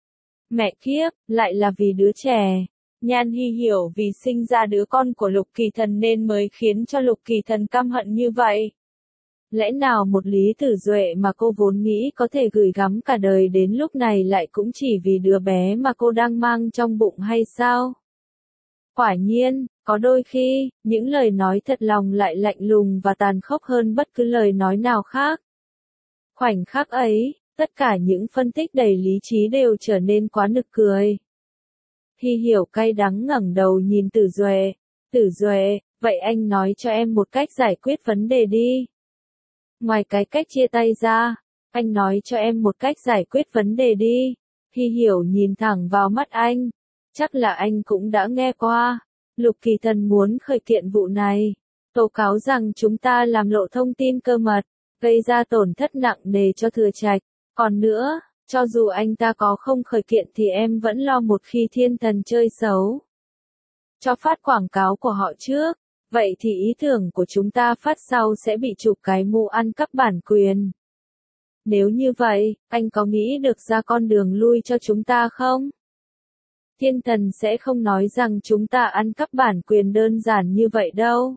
Mẹ kiếp, lại là vì đứa trẻ. Nhan Hi hiểu vì sinh ra đứa con của Lục Kỳ Thần nên mới khiến cho Lục Kỳ Thần căm hận như vậy. Lẽ nào một Lý Tử Duệ mà cô vốn nghĩ có thể gửi gắm cả đời đến lúc này lại cũng chỉ vì đứa bé mà cô đang mang trong bụng hay sao? Quả nhiên, có đôi khi, những lời nói thật lòng lại lạnh lùng và tàn khốc hơn bất cứ lời nói nào khác. Khoảnh khắc ấy, tất cả những phân tích đầy lý trí đều trở nên quá nực cười. Hi hiểu cay đắng ngẩng đầu nhìn Tử Duệ. Tử Duệ, vậy anh nói cho em một cách giải quyết vấn đề đi. Ngoài cái cách chia tay ra, anh nói cho em một cách giải quyết vấn đề đi. Hi hiểu nhìn thẳng vào mắt anh. Chắc là anh cũng đã nghe qua. Lục Kỳ Thần muốn khởi kiện vụ này. Tố cáo rằng chúng ta làm lộ thông tin cơ mật, gây ra tổn thất nặng nề cho Thừa Trạch. Còn nữa, cho dù anh ta có không khởi kiện thì em vẫn lo một khi Thiên Thần chơi xấu. Cho phát quảng cáo của họ trước. Vậy thì ý tưởng của chúng ta phát sau sẽ bị chụp cái mũ ăn cắp bản quyền. Nếu như vậy, anh có nghĩ được ra con đường lui cho chúng ta không? Thiên Thần sẽ không nói rằng chúng ta ăn cắp bản quyền đơn giản như vậy đâu.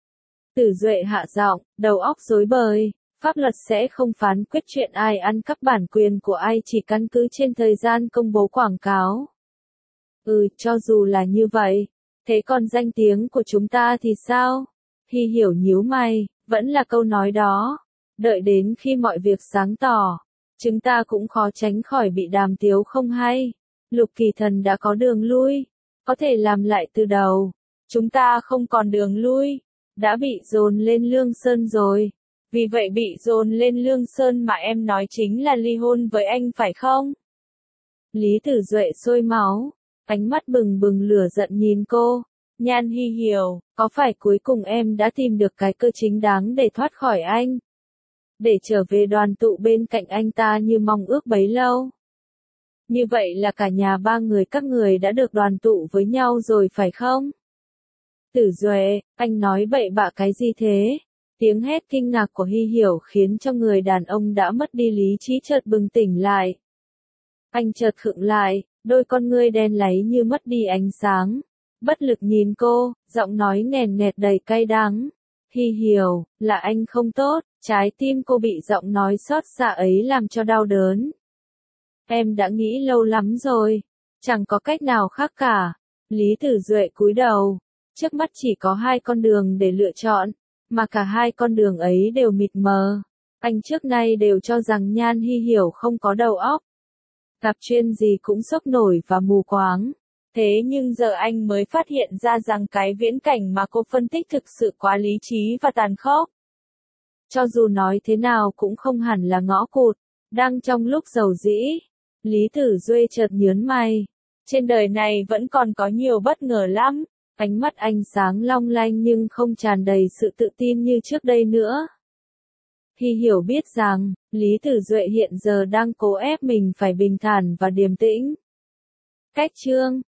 Tử Duệ hạ giọng, đầu óc rối bời. Pháp luật sẽ không phán quyết chuyện ai ăn cắp bản quyền của ai chỉ căn cứ trên thời gian công bố quảng cáo. Ừ, cho dù là như vậy. Thế còn danh tiếng của chúng ta thì sao? Hi hiểu nhíu mày, vẫn là câu nói đó. Đợi đến khi mọi việc sáng tỏ, chúng ta cũng khó tránh khỏi bị đàm tiếu không hay. Lục Kỳ Thần đã có đường lui, có thể làm lại từ đầu. Chúng ta không còn đường lui, đã bị dồn lên Lương Sơn rồi. Vì vậy bị dồn lên Lương Sơn mà em nói chính là ly hôn với anh phải không? Lý Tử Duệ sôi máu, ánh mắt bừng bừng lửa giận nhìn cô. Nhan Hi hiểu, có phải cuối cùng em đã tìm được cái cơ chính đáng để thoát khỏi anh? Để trở về đoàn tụ bên cạnh anh ta như mong ước bấy lâu. Như vậy là cả nhà ba người các người đã được đoàn tụ với nhau rồi phải không? Tử Duệ, anh nói bậy bạ cái gì thế? Tiếng hét kinh ngạc của Hi hiểu khiến cho người đàn ông đã mất đi lý trí chợt bừng tỉnh lại. Anh chợt khựng lại, đôi con ngươi đen láy như mất đi ánh sáng. Bất lực nhìn cô, giọng nói nghèn nghẹt đầy cay đắng. Hi hiểu, là anh không tốt. Trái tim cô bị giọng nói xót xa ấy làm cho đau đớn. Em đã nghĩ lâu lắm rồi. Chẳng có cách nào khác cả. Lý Tử Duệ cúi đầu. Trước mắt chỉ có hai con đường để lựa chọn, mà cả hai con đường ấy đều mịt mờ. Anh trước nay đều cho rằng Nhan Hy Hiểu không có đầu óc. Gặp chuyện gì cũng sốc nổi và mù quáng. Thế nhưng giờ anh mới phát hiện ra rằng cái viễn cảnh mà cô phân tích thực sự quá lý trí và tàn khốc. Cho dù nói thế nào cũng không hẳn là ngõ cụt. Đang trong lúc giàu dĩ, Lý Tử Duệ chợt nhớn mày. Trên đời này vẫn còn có nhiều bất ngờ lắm. Ánh mắt anh sáng long lanh nhưng không tràn đầy sự tự tin như trước đây nữa. Hy Hiểu biết rằng, Lý Tử Duệ hiện giờ đang cố ép mình phải bình thản và điềm tĩnh. Cách chương